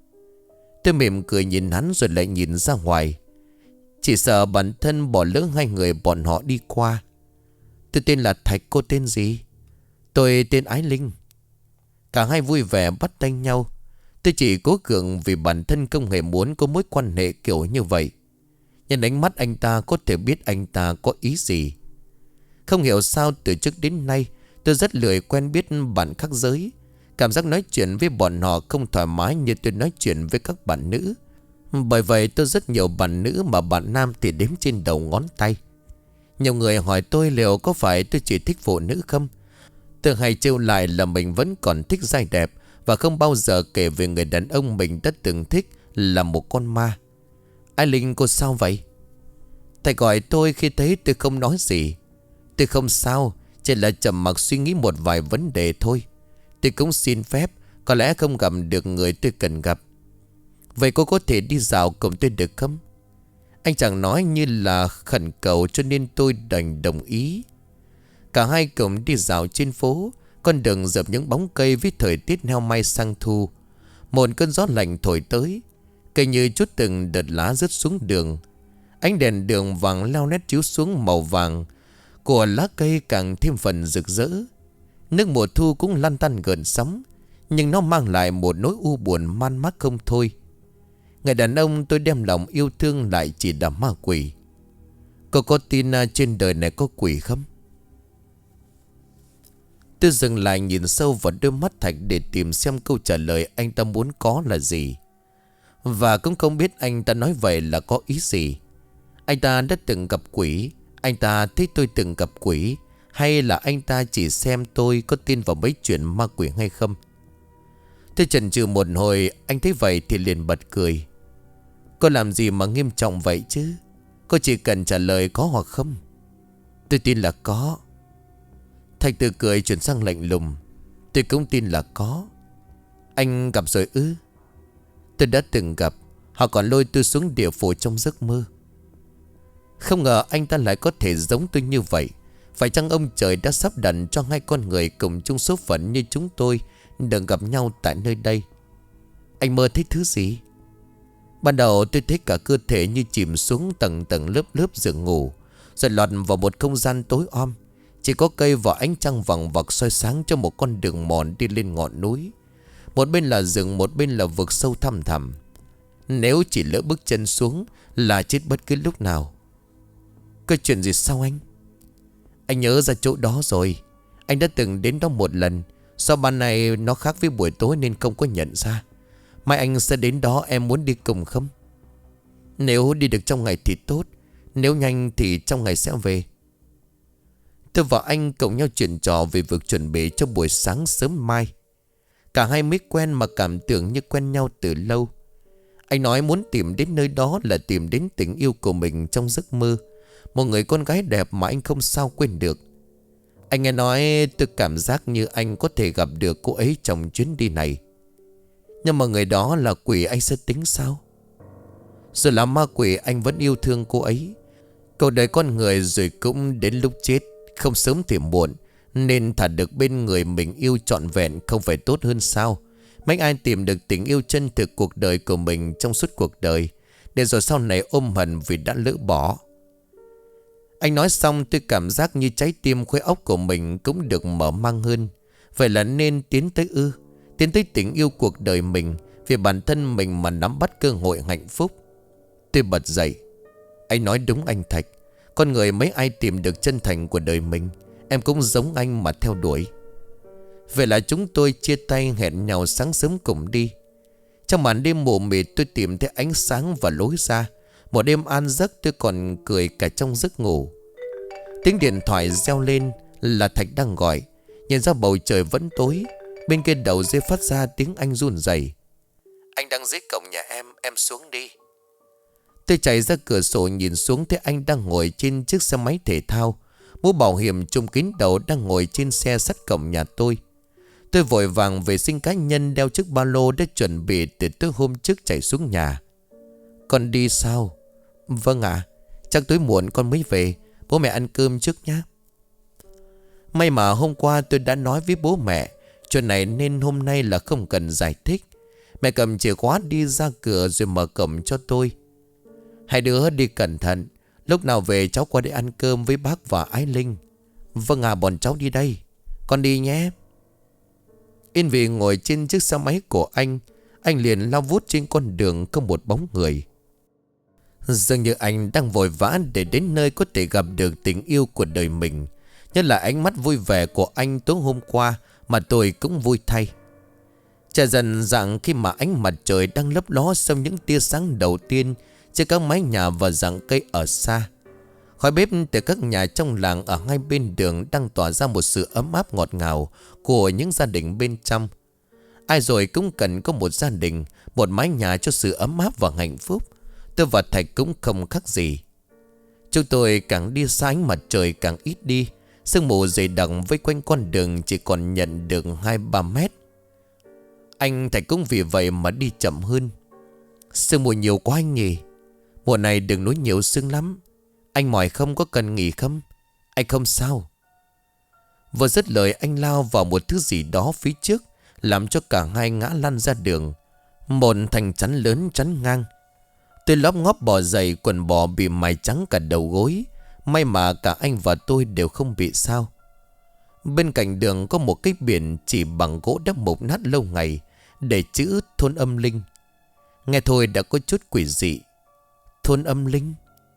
Tôi mỉm cười nhìn hắn rồi lại nhìn ra ngoài. Chỉ sợ bản thân bỏ lỡ hai người bọn họ đi qua. Tôi tên là Thạch, cô tên gì? Tôi tên Ái Linh. Cả hai vui vẻ bắt tay nhau. Tôi chỉ cố gượng vì bản thân không hề muốn có mối quan hệ kiểu như vậy. Nhưng ánh mắt anh ta có thể biết anh ta có ý gì. Không hiểu sao từ trước đến nay tôi rất lười quen biết bạn khác giới. Cảm giác nói chuyện với bọn họ không thoải mái như tôi nói chuyện với các bạn nữ. Bởi vậy tôi rất nhiều bạn nữ mà bạn nam thì đếm trên đầu ngón tay. Nhiều người hỏi tôi liệu có phải tôi chỉ thích phụ nữ không. Tôi hay trêu lại là mình vẫn còn thích giai đẹp và không bao giờ kể về người đàn ông mình đã từng thích là một con ma. Ai Linh, cô sao vậy? Thầy gọi tôi khi thấy tôi không nói gì. Tôi không sao, chỉ là trầm mặc suy nghĩ một vài vấn đề thôi. Tôi cũng xin phép, có lẽ không gặp được người tôi cần gặp. Vậy cô có thể đi dạo cùng tôi được không? Anh chàng nói như là khẩn cầu, cho nên tôi đành đồng ý. Cả hai cùng đi dạo trên phố. Con đường dập những bóng cây với thời tiết heo may sang thu. Một cơn gió lạnh thổi tới, cây như chút từng đợt lá rớt xuống đường. Ánh đèn đường vàng leo lét chiếu xuống, màu vàng của lá cây càng thêm phần rực rỡ. Nước mùa thu cũng lăn tăn gần sóng, nhưng nó mang lại một nỗi u buồn man mác không thôi. Người đàn ông tôi đem lòng yêu thương lại chỉ là ma quỷ. Cô có tin trên đời này có quỷ không? Tôi dừng lại nhìn sâu vào đôi mắt Thạch để tìm xem câu trả lời anh ta muốn có là gì. Và cũng không biết anh ta nói vậy là có ý gì. Anh ta đã từng gặp quỷ? Anh ta thấy tôi từng gặp quỷ? Hay là anh ta chỉ xem tôi có tin vào mấy chuyện ma quỷ hay không? Tôi chần chừ một hồi, anh thấy vậy thì liền bật cười. Cô làm gì mà nghiêm trọng vậy chứ? Cô chỉ cần trả lời có hoặc không. Tôi tin là có. Thạch từ cười chuyển sang lạnh lùng. Tôi cũng tin là có. Anh gặp rồi ư? Tôi đã từng gặp. Họ còn lôi tôi xuống địa phủ trong giấc mơ. Không ngờ anh ta lại có thể giống tôi như vậy. Phải chăng ông trời đã sắp đặt cho hai con người cùng chung số phận như chúng tôi được gặp nhau tại nơi đây? Anh mơ thấy thứ gì? Ban đầu tôi thấy cả cơ thể như chìm xuống tầng tầng lớp lớp giường ngủ, rồi lọt vào một không gian tối om. Chỉ có cây và ánh trăng vằng vặc soi sáng cho một con đường mòn đi lên ngọn núi. Một bên là rừng, một bên là vực sâu thăm thẳm. Nếu chỉ lỡ bước chân xuống là chết bất cứ lúc nào. Có chuyện gì sao anh? Anh nhớ ra chỗ đó rồi. Anh đã từng đến đó một lần. Sao ban này nó khác với buổi tối nên không có nhận ra. Mai anh sẽ đến đó, em muốn đi cùng không? Nếu đi được trong ngày thì tốt. Nếu nhanh thì trong ngày sẽ về. Tôi và anh cùng nhau chuyện trò về việc chuẩn bị cho buổi sáng sớm mai. Cả hai mới quen mà cảm tưởng như quen nhau từ lâu. Anh nói muốn tìm đến nơi đó là tìm đến tình yêu của mình trong giấc mơ. Một người con gái đẹp mà anh không sao quên được. Anh nghe nói tôi cảm giác như anh có thể gặp được cô ấy trong chuyến đi này. Nhưng mà người đó là quỷ, anh sẽ tính sao? Rồi là ma quỷ, anh vẫn yêu thương cô ấy. Cuộc đời con người rồi cũng đến lúc chết, không sớm thì muộn. Nên thả được bên người mình yêu trọn vẹn không phải tốt hơn sao? Mấy ai tìm được tình yêu chân thực cuộc đời của mình trong suốt cuộc đời, để rồi sau này ôm hận vì đã lỡ bỏ. Anh nói xong tôi cảm giác như trái tim khối óc của mình cũng được mở mang hơn. Vậy là nên tiến tới ư? Tiến tới tình yêu cuộc đời mình, vì bản thân mình mà nắm bắt cơ hội hạnh phúc. Tôi bật dậy. Anh nói đúng anh Thạch. Con người mấy ai tìm được chân thành của đời mình. Em cũng giống anh mà theo đuổi. Vậy là chúng tôi chia tay, hẹn nhau sáng sớm cùng đi. Trong màn đêm mù mịt tôi tìm thấy ánh sáng và lối ra. Một đêm an giấc tôi còn cười cả trong giấc ngủ. Tiếng điện thoại reo lên là Thạch đang gọi. Nhìn ra bầu trời vẫn tối. Bên kia đầu dây phát ra tiếng anh run rẩy. Anh đang dưới cổng nhà em, em xuống đi. Tôi chạy ra cửa sổ nhìn xuống thấy anh đang ngồi trên chiếc xe máy thể thao. Mũ bảo hiểm trùm kín đầu đang ngồi trên xe sát cổng nhà tôi. Tôi vội vàng vệ sinh cá nhân, đeo chiếc ba lô đã chuẩn bị từ tối hôm trước chạy xuống nhà. Con đi sao? Vâng ạ, chắc tối muộn con mới về. Bố mẹ ăn cơm trước nhé. May mà hôm qua tôi đã nói với bố mẹ chuyện này nên hôm nay là không cần giải thích. Mẹ cầm chìa khóa đi ra cửa rồi mở cổng cho tôi. Hai đứa đi cẩn thận. Lúc nào về cháu qua đây ăn cơm với bác và Ái Linh. Vâng à, bọn cháu đi đây. Con đi nhé. Yên vị ngồi trên chiếc xe máy của anh. Anh liền lao vút trên con đường không một bóng người. Dường như anh đang vội vã để đến nơi có thể gặp được tình yêu của đời mình. Nhất là ánh mắt vui vẻ của anh tối hôm qua mà tôi cũng vui thay. Trời dần rạng khi mà ánh mặt trời đang lấp ló sau những tia sáng đầu tiên trên các mái nhà và rặng cây ở xa. Khói bếp từ các nhà trong làng ở hai bên đường đang tỏa ra một sự ấm áp ngọt ngào của những gia đình bên trong. Ai rồi cũng cần có một gia đình, một mái nhà cho sự ấm áp và hạnh phúc. Tôi và Thạch cũng không khác gì. Chúng tôi càng đi xa ánh mặt trời càng ít đi. Sương mù dày đặc vây quanh con đường chỉ còn nhận được hai ba mét. Anh Thạch cũng vì vậy mà đi chậm hơn. Sương mù nhiều quá anh nhỉ? Mùa này đừng nói nhiều sương lắm. Anh mỏi không, có cần nghỉ không? Anh không sao. Vừa dứt lời anh lao vào một thứ gì đó phía trước, làm cho cả hai ngã lăn ra đường. Một thành chắn lớn chắn ngang. Tôi lóp ngóp bò dậy, quần bò bị mài trắng cả đầu gối. May mà cả anh và tôi đều không bị sao. Bên cạnh đường có một cái biển chỉ bằng gỗ đã mục nát lâu ngày, để chữ thôn âm linh. Nghe thôi đã có chút quỷ dị. Thôn âm linh.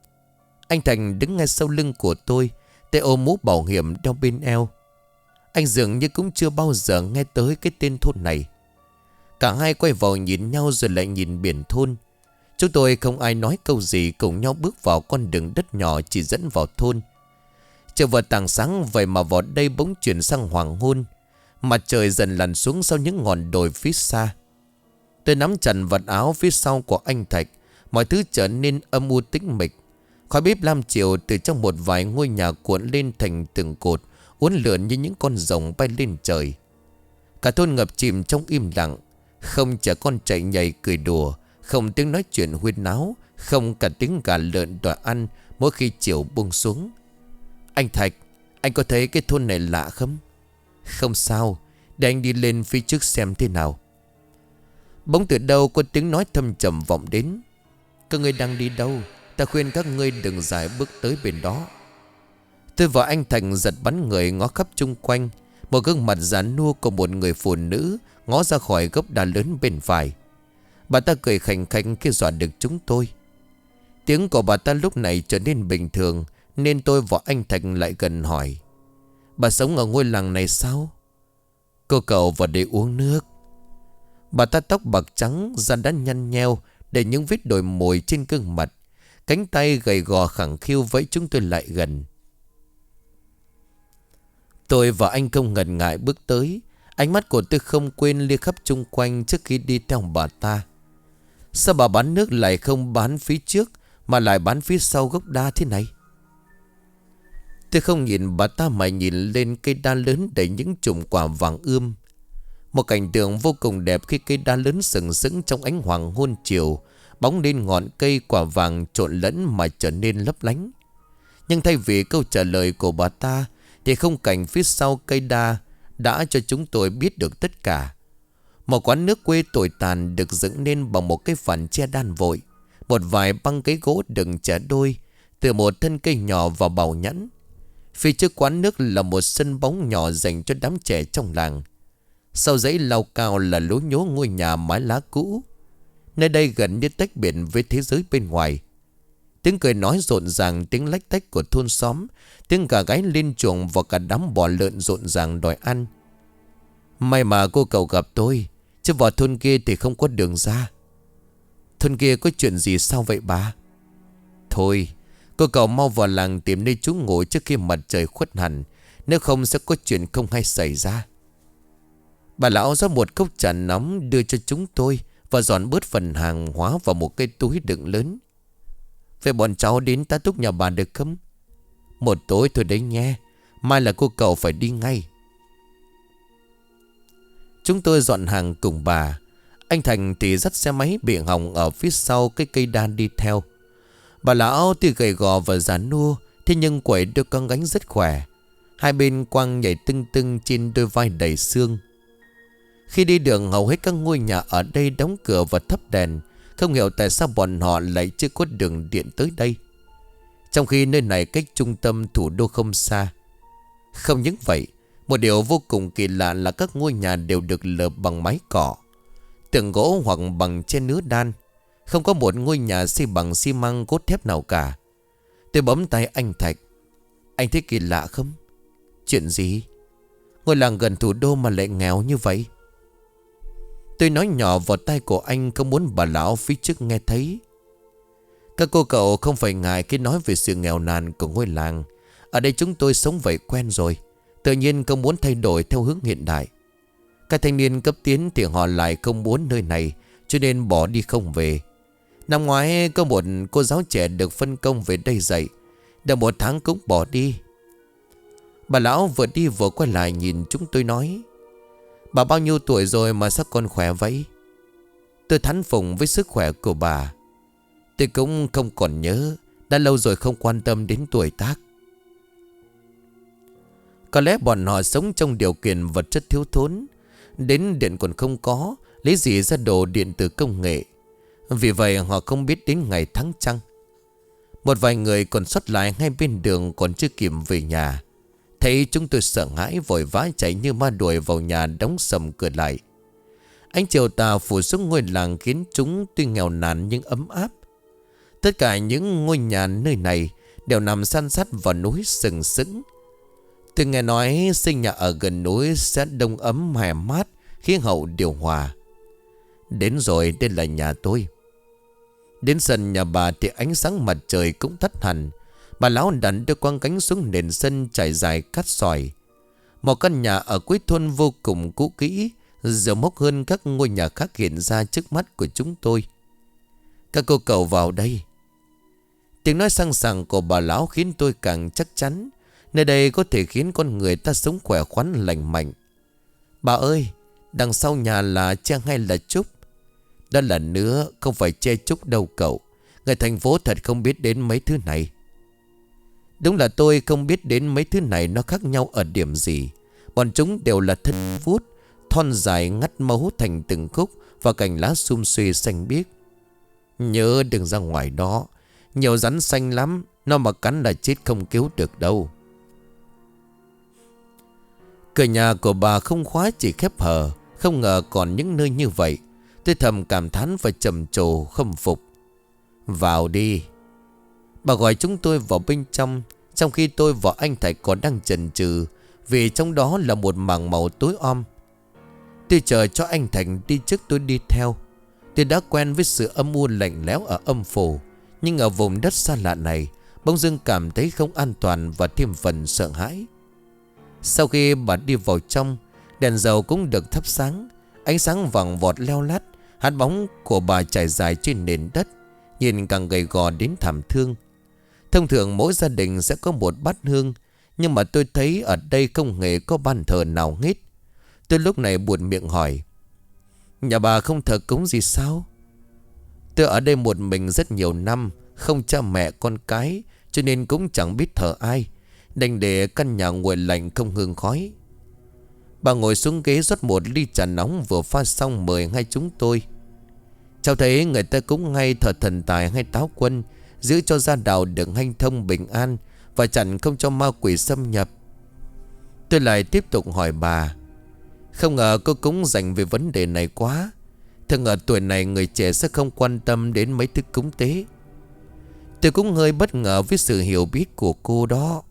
Anh Thành đứng ngay sau lưng của tôi, tay ôm mũ bảo hiểm đeo bên eo. Anh dường như cũng chưa bao giờ nghe tới cái tên thôn này. Cả hai quay vào nhìn nhau rồi lại nhìn biển thôn. Chúng tôi không ai nói câu gì, cùng nhau bước vào con đường đất nhỏ chỉ dẫn vào thôn. Trời vừa tảng sáng vậy mà vào đây bỗng chuyển sang hoàng hôn. Mặt trời dần lặn xuống sau những ngọn đồi phía xa. Tôi nắm chặt vật áo phía sau của anh Thạch. Mọi thứ trở nên âm u tĩnh mịch. Khói bếp lam chiều từ trong một vài ngôi nhà cuộn lên thành từng cột, uốn lượn như những con rồng bay lên trời. Cả thôn ngập chìm trong im lặng. Không trẻ con chạy nhảy cười đùa, không tiếng nói chuyện huyên náo, không cả tiếng gà lợn đòi ăn mỗi khi chiều buông xuống. Anh Thạch, anh có thấy cái thôn này lạ không? Không sao, để anh đi lên phía trước xem thế nào. Bỗng từ đâu có tiếng nói thâm trầm vọng đến. Các ngươi đang đi đâu? Ta khuyên các ngươi đừng dại bước tới bên đó. Tôi và anh Thành giật bắn người ngó khắp chung quanh. Một gương mặt già nua của một người phụ nữ ngó ra khỏi gốc đá lớn bên phải. Bà ta cười khành khành khi dọa được chúng tôi. Tiếng của bà ta lúc này trở nên bình thường, nên tôi và anh Thành lại gần hỏi: Bà sống ở ngôi làng này sao? Cô cậu vào đây uống nước. Bà ta tóc bạc trắng, da đã nhăn nheo, để những vết đồi mồi trên gương mặt. Cánh tay gầy gò khẳng khiu vẫy chúng tôi lại gần. Tôi và anh không ngần ngại bước tới. Ánh mắt của tôi không quên lia khắp chung quanh trước khi đi theo bà ta. Sao bà bán nước lại không bán phía trước, mà lại bán phía sau gốc đa thế này? Tôi không nhìn bà ta mà nhìn lên cây đa lớn đầy những chùm quả vàng ươm. Một cảnh tượng vô cùng đẹp khi cây đa lớn sừng sững trong ánh hoàng hôn chiều, bóng lên ngọn cây quả vàng trộn lẫn mà trở nên lấp lánh. Nhưng thay vì câu trả lời của bà ta, thì khung cảnh phía sau cây đa đã cho chúng tôi biết được tất cả. Một quán nước quê tồi tàn được dựng nên bằng một cái phản che đan vội, một vài băng ghế gỗ đựng chẻ đôi, từ một thân cây nhỏ vào bào nhẵn. Phía trước quán nước là một sân bóng nhỏ dành cho đám trẻ trong làng. Sau dãy lau cao là lố nhố ngôi nhà mái lá cũ. Nơi đây gần như tách biệt với thế giới bên ngoài. Tiếng cười nói rộn ràng, tiếng lách tách của thôn xóm, tiếng gà gáy lên chuồng và cả đám bò lợn rộn ràng đòi ăn. May mà cô cậu gặp tôi, chứ vào thôn kia thì không có đường ra. Thôn kia có chuyện gì sao vậy bà? Thôi, cô cậu mau vào làng tìm nơi trú ngụ trước khi mặt trời khuất hẳn, nếu không sẽ có chuyện không hay xảy ra. Bà lão rót một cốc trà nóng đưa cho chúng tôi và dọn bớt phần hàng hóa vào một cái túi đựng lớn. Vậy bọn cháu đến tá túc nhà bà được không? Một tối thôi đấy nghe, mai là cô cậu phải đi ngay. Chúng tôi dọn hàng cùng bà. Anh Thành thì dắt xe máy bị hỏng ở phía sau cái cây đan đi theo. Bà lão thì gầy gò và già nua, thế nhưng quẩy đôi con gánh rất khỏe. Hai bên quăng nhảy tưng tưng trên đôi vai đầy xương. Khi đi đường hầu hết các ngôi nhà ở đây đóng cửa và thắp đèn. Không hiểu tại sao bọn họ lại chưa có đường điện tới đây, trong khi nơi này cách trung tâm thủ đô không xa. Không những vậy, một điều vô cùng kỳ lạ là các ngôi nhà đều được lợp bằng mái cỏ, tường gỗ hoặc bằng che nứa đan. Không có một ngôi nhà xây bằng xi măng cốt thép nào cả. Tôi bấm tay anh Thạch. Anh thấy kỳ lạ không? Chuyện gì? Ngôi làng gần thủ đô mà lại nghèo như vậy? Tôi nói nhỏ vào tai của anh, không muốn bà lão phía trước nghe thấy. Các cô cậu không phải ngại khi nói về sự nghèo nàn của ngôi làng. Ở đây chúng tôi sống vậy quen rồi, tự nhiên không muốn thay đổi theo hướng hiện đại. Các thanh niên cấp tiến thì họ lại không muốn nơi này, cho nên bỏ đi không về. Năm ngoái có một cô giáo trẻ được phân công về đây dạy, được một tháng cũng bỏ đi. Bà lão vừa đi vừa quay lại nhìn chúng tôi nói: Bà bao nhiêu tuổi rồi mà sao còn khỏe vậy? Tôi thán phục với sức khỏe của bà. Tôi cũng không còn nhớ, đã lâu rồi không quan tâm đến tuổi tác. Có lẽ bọn họ sống trong điều kiện vật chất thiếu thốn, đến điện còn không có, lấy gì ra đồ điện tử công nghệ. Vì vậy họ không biết đến ngày tháng trăng. Một vài người còn sót lại ngay bên đường còn chưa kịp về nhà. Thấy chúng tôi sợ hãi vội vã chạy như ma đuổi vào nhà, đóng sầm cửa lại. Ánh chiều tà phủ xuống ngôi làng khiến chúng tuy nghèo nàn nhưng ấm áp. Tất cả những ngôi nhà nơi này đều nằm san sát vào núi sừng sững. Tôi nghe nói xây nhà ở gần núi sẽ đông ấm hè mát, khí hậu điều hòa. Đến rồi, đây là nhà tôi. Đến sân nhà bà thì ánh sáng mặt trời cũng tắt hẳn. Bà lão đặt đưa quang cánh xuống nền sân trải dài cát sỏi. Một căn nhà ở cuối thôn vô cùng cũ kỹ, dở mốc hơn các ngôi nhà khác hiện ra trước mắt của chúng tôi. Các cô cậu vào đây. Tiếng nói sang sảng của bà lão khiến tôi càng chắc chắn nơi đây có thể khiến con người ta sống khỏe khoắn lành mạnh. Bà ơi, đằng sau nhà là tre hay là trúc? Đó là nứa, không phải tre trúc đâu cậu. Người thành phố thật không biết đến mấy thứ này. Đúng là tôi không biết đến mấy thứ này nó khác nhau ở điểm gì. Bọn chúng đều là thân vút, thon dài ngắt mấu thành từng khúc và cành lá sum xuê xanh biếc. Nhớ đừng ra ngoài đó, nhiều rắn xanh lắm, nó mà cắn là chết không cứu được đâu. Cửa nhà của bà không khóa, chỉ khép hờ. Không ngờ còn những nơi như vậy. Tôi thầm cảm thán và trầm trồ khâm phục. Vào đi. Bà gọi chúng tôi vào bên trong, trong khi tôi và anh Thạch còn đang chần chừ, vì trong đó là một mảng màu tối om. Tôi chờ cho anh Thạch đi trước, tôi đi theo. Tôi đã quen với sự âm u lạnh lẽo ở âm phủ, nhưng ở vùng đất xa lạ này bỗng dưng cảm thấy không an toàn và thêm phần sợ hãi. Sau khi bà đi vào trong, đèn dầu cũng được thắp sáng. Ánh sáng vàng vọt leo lắt, hạt bóng của bà trải dài trên nền đất, nhìn càng gầy gò đến thảm thương. Thông thường mỗi gia đình sẽ có một bát hương, nhưng mà tôi thấy ở đây không hề có bàn thờ nào hết. Tôi lúc này buột miệng hỏi: Nhà bà không thờ cúng gì sao? Tôi ở đây một mình rất nhiều năm, không cha mẹ con cái, cho nên cũng chẳng biết thờ ai, đành để căn nhà nguội lạnh không hương khói. Bà ngồi xuống ghế rót một ly trà nóng vừa pha xong mời ngay chúng tôi. Cháu thấy người ta cũng ngay thờ thần tài hay táo quân, giữ cho gia đạo được hanh thông bình an và chặn không cho ma quỷ xâm nhập. Tôi lại tiếp tục hỏi bà: Không ngờ cô cũng dành về vấn đề này quá. Thường ở tuổi này người trẻ sẽ không quan tâm đến mấy thứ cúng tế. Tôi cũng hơi bất ngờ với sự hiểu biết của cô đó.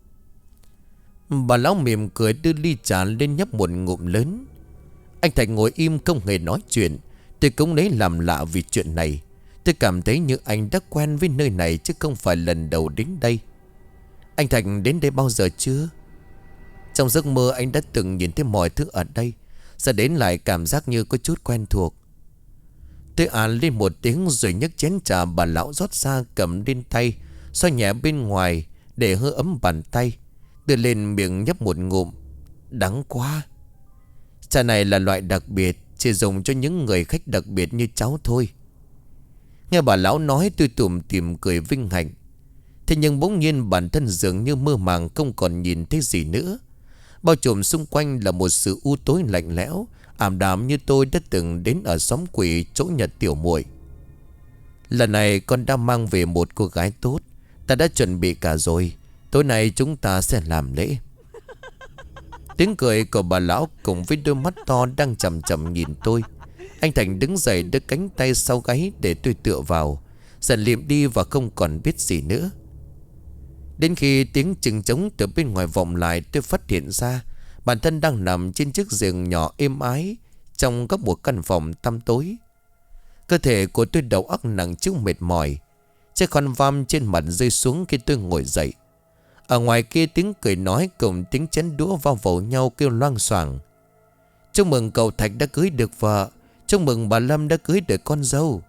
Bà lão mỉm cười đưa ly trà lên nhấp một ngụm lớn. Anh Thạch ngồi im không hề nói chuyện. Tôi cũng lấy làm lạ vì chuyện này. Tôi cảm thấy như anh đã quen với nơi này chứ không phải lần đầu đến đây. Anh Thạch đến đây bao giờ chưa? Trong giấc mơ anh đã từng nhìn thấy mọi thứ ở đây, giờ đến lại cảm giác như có chút quen thuộc. Tôi à lên một tiếng rồi nhấc chén trà bà lão rót ra cầm lên tay, xoay nhẹ bên ngoài để hơi ấm bàn tay, đưa lên miệng nhấp một ngụm. Đắng quá. Trà này là loại đặc biệt, chỉ dùng cho những người khách đặc biệt như cháu thôi. Nghe bà lão nói tôi tủm tỉm cười vinh hạnh. Thế nhưng bỗng nhiên bản thân dường như mơ màng, không còn nhìn thấy gì nữa. Bao trùm xung quanh là một sự u tối lạnh lẽo, ảm đạm như tôi đã từng đến ở xóm quỷ chỗ nhà tiểu muội. Lần này con đã mang về một cô gái tốt. Ta đã chuẩn bị cả rồi. Tối nay chúng ta sẽ làm lễ. Tiếng cười của bà lão cùng với đôi mắt to đang chằm chằm nhìn tôi. Anh Thành đứng dậy đưa cánh tay sau gáy để tôi tựa vào, dần liệm đi và không còn biết gì nữa. Đến khi tiếng chừng trống từ bên ngoài vọng lại, tôi phát hiện ra bản thân đang nằm trên chiếc giường nhỏ êm ái trong các một căn phòng tăm tối. Cơ thể của tôi đầu óc nặng trĩu mệt mỏi. Chiếc khăn vam trên mặt rơi xuống khi tôi ngồi dậy. Ở ngoài kia tiếng cười nói cùng tiếng chén đũa va vào nhau kêu loang xoảng. Chúc mừng cậu Thạch đã cưới được vợ. Chúc mừng bà Lâm đã cưới được con dâu.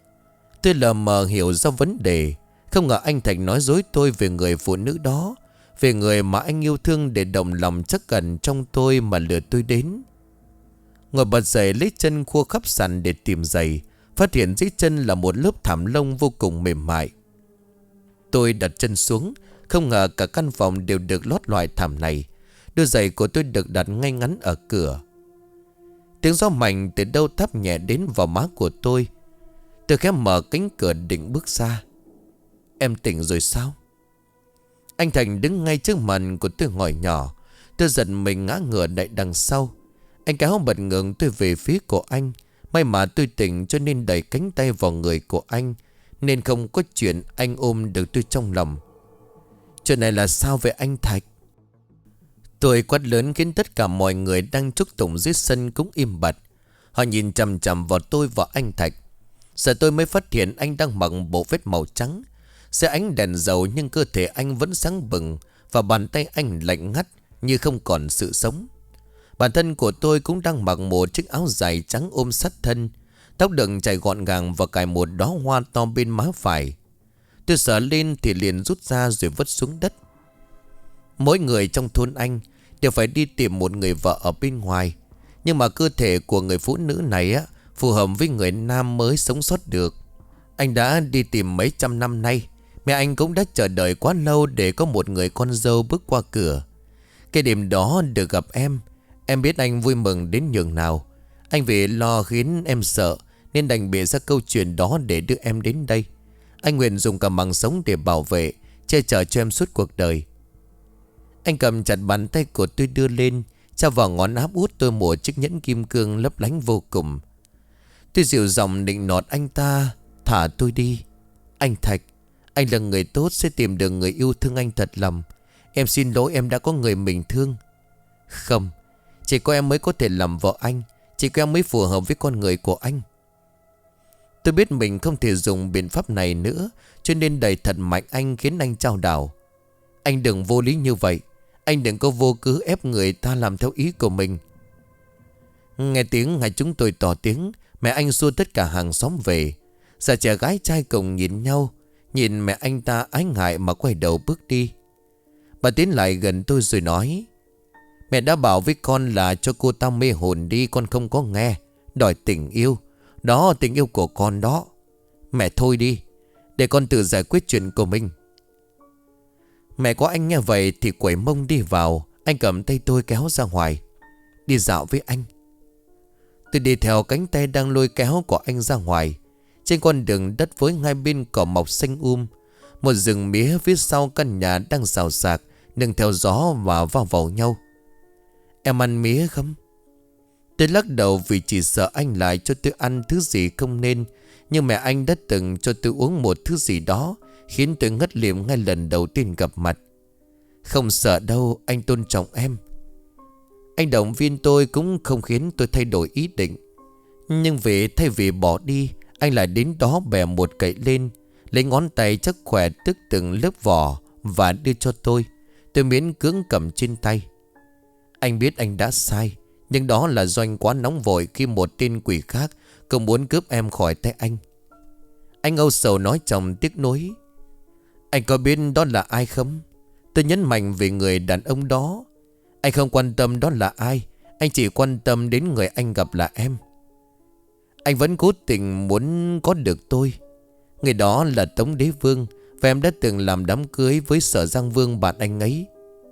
Tôi lờ mờ hiểu ra vấn đề. Không ngờ anh Thạch nói dối tôi về người phụ nữ đó. về người mà anh yêu thương để động lòng chắc cần trong tôi mà lừa tôi đến. Ngồi bật dậy lấy chân khua khắp sàn để tìm giày, phát hiện dưới chân là một lớp thảm lông vô cùng mềm mại. Tôi đặt chân xuống, không ngờ cả căn phòng đều được lót loại thảm này. Đôi giày của tôi được đặt ngay ngắn ở cửa. Tiếng gió mạnh từ đâu thắp nhẹ đến vào má của tôi. Tôi khẽ mở cánh cửa định bước ra. Em tỉnh rồi sao? Anh Thành đứng ngay trước mặt của tôi hỏi nhỏ. Tôi giật mình ngã ngửa đậy đằng sau. Anh kéo bật ngừng tôi về phía của anh. May mà tôi tỉnh cho nên đẩy cánh tay vào người của anh, nên không có chuyện anh ôm được tôi trong lòng. Chuyện này là sao vậy anh Thạch? Tôi quát lớn khiến tất cả mọi người đang chúc tụng dưới sân cũng im bặt. Họ nhìn chằm chằm vào tôi và anh Thạch. Giờ tôi mới phát hiện anh đang mặc bộ vest màu trắng. Xe ánh đèn dầu nhưng cơ thể anh vẫn sáng bừng, và bàn tay anh lạnh ngắt như không còn sự sống. Bản thân của tôi cũng đang mặc một chiếc áo dài trắng ôm sát thân, tóc đừng chải gọn gàng và cài một đóa hoa to bên má phải. Tôi sờ lên thì liền rút ra rồi vứt xuống đất. Mỗi người trong thôn anh đều phải đi tìm một người vợ ở bên ngoài, nhưng mà cơ thể của người phụ nữ này á phù hợp với người nam mới sống sót được. Anh đã đi tìm mấy trăm năm nay. Mẹ anh cũng đã chờ đợi quá lâu để có một người con dâu bước qua cửa. Cái đêm đó được gặp em, em biết anh vui mừng đến nhường nào. Anh vì lo khiến em sợ nên đành bịa ra câu chuyện đó để đưa em đến đây. Anh nguyện dùng cả mạng sống để bảo vệ, che chở cho em suốt cuộc đời. Anh cầm chặt bàn tay của tôi đưa lên, trao vào ngón áp út tôi một chiếc nhẫn kim cương lấp lánh vô cùng. Tôi dịu giọng định nọt anh ta: thả tôi đi. Anh Thạch, anh là người tốt, sẽ tìm được người yêu thương anh thật lòng. Em xin lỗi, em đã có người mình thương. Không, chỉ có em mới có thể làm vợ anh. Chỉ có em mới phù hợp với con người của anh. Tôi biết mình không thể dùng biện pháp này nữa, cho nên đẩy thật mạnh anh khiến anh chao đảo. Anh đừng vô lý như vậy. Anh đừng có vô cớ ép người ta làm theo ý của mình. Nghe tiếng hai chúng tôi tỏ tiếng, mẹ anh xua tất cả hàng xóm về. Già trẻ gái trai cùng nhìn nhau, nhìn mẹ anh ta ái ngại mà quay đầu bước đi. Bà tiến lại gần tôi rồi nói: mẹ đã bảo với con là cho cô ta mê hồn đi, con không có nghe. Đòi tình yêu, đó tình yêu của con đó. Mẹ thôi đi, để con tự giải quyết chuyện của mình. Mẹ của anh nghe vậy thì quẩy mông đi vào. Anh cầm tay tôi kéo ra ngoài: đi dạo với anh. Tôi đi theo cánh tay đang lôi kéo của anh ra ngoài. Trên con đường đất với hai bên cỏ mọc xanh um, một rừng mía phía sau căn nhà đang xào xạc nương theo gió và va vào nhau. Em ăn mía không? Tôi lắc đầu vì chỉ sợ anh lại cho tôi ăn thứ gì không nên. Nhưng mẹ anh đã từng cho tôi uống một thứ gì đó khiến tôi ngất liệm ngay lần đầu tiên gặp mặt. Không sợ đâu, anh tôn trọng em. Anh động viên tôi cũng không khiến tôi thay đổi ý định. Nhưng vì thay vì bỏ đi, anh lại đến đó bè một cậy lên, lấy ngón tay chắc khỏe tức từng lớp vỏ và đưa cho tôi. Tôi miễn cưỡng cầm trên tay. Anh biết anh đã sai, nhưng đó là do anh quá nóng vội khi một tên quỷ khác cũng muốn cướp em khỏi tay anh. Anh âu sầu nói chồng tiếc nuối: anh có biết đó là ai không? Tôi nhấn mạnh về người đàn ông đó. Anh không quan tâm đó là ai, anh chỉ quan tâm đến người anh gặp là em. Anh vẫn cố tình muốn có được tôi. Người đó là Tống Đế Vương, và em đã từng làm đám cưới với Sở Giang Vương bạn anh ấy.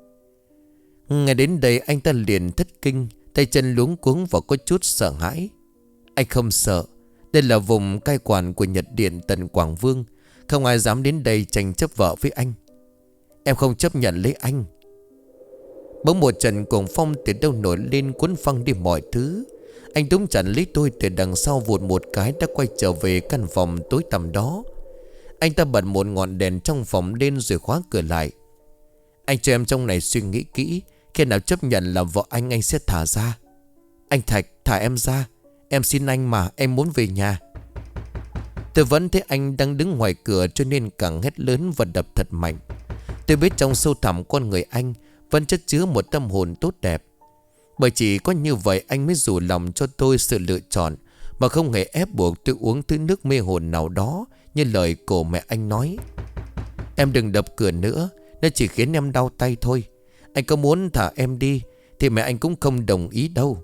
Nghe đến đây anh ta liền thất kinh, tay chân luống cuống và có chút sợ hãi. Anh không sợ. Đây là vùng cai quản của Nhật Điện Tần Quảng Vương. Không ai dám đến đây tranh chấp vợ với anh. Em không chấp nhận lấy anh. Bỗng một trận cuồng phong từ đâu nổi lên cuốn phăng đi mọi thứ. Anh túm chặt lấy tôi từ đằng sau vụt một cái đã quay trở về căn phòng tối tăm đó. Anh ta bật một ngọn đèn trong phòng lên rồi khóa cửa lại. Anh cho em trong này suy nghĩ kỹ. Khi nào chấp nhận là vợ anh, anh sẽ thả ra. Anh Thạch, thả em ra. Em xin anh mà, em muốn về nhà. Tôi vẫn thấy anh đang đứng ngoài cửa, cho nên càng hét lớn và đập thật mạnh. Tôi biết trong sâu thẳm con người anh vẫn chất chứa một tâm hồn tốt đẹp. Bởi chỉ có như vậy anh mới rủ lòng cho tôi sự lựa chọn, mà không hề ép buộc tôi uống thứ nước mê hồn nào đó như lời của mẹ anh nói. Em đừng đập cửa nữa. Nó chỉ khiến em đau tay thôi. Anh có muốn thả em đi thì mẹ anh cũng không đồng ý đâu.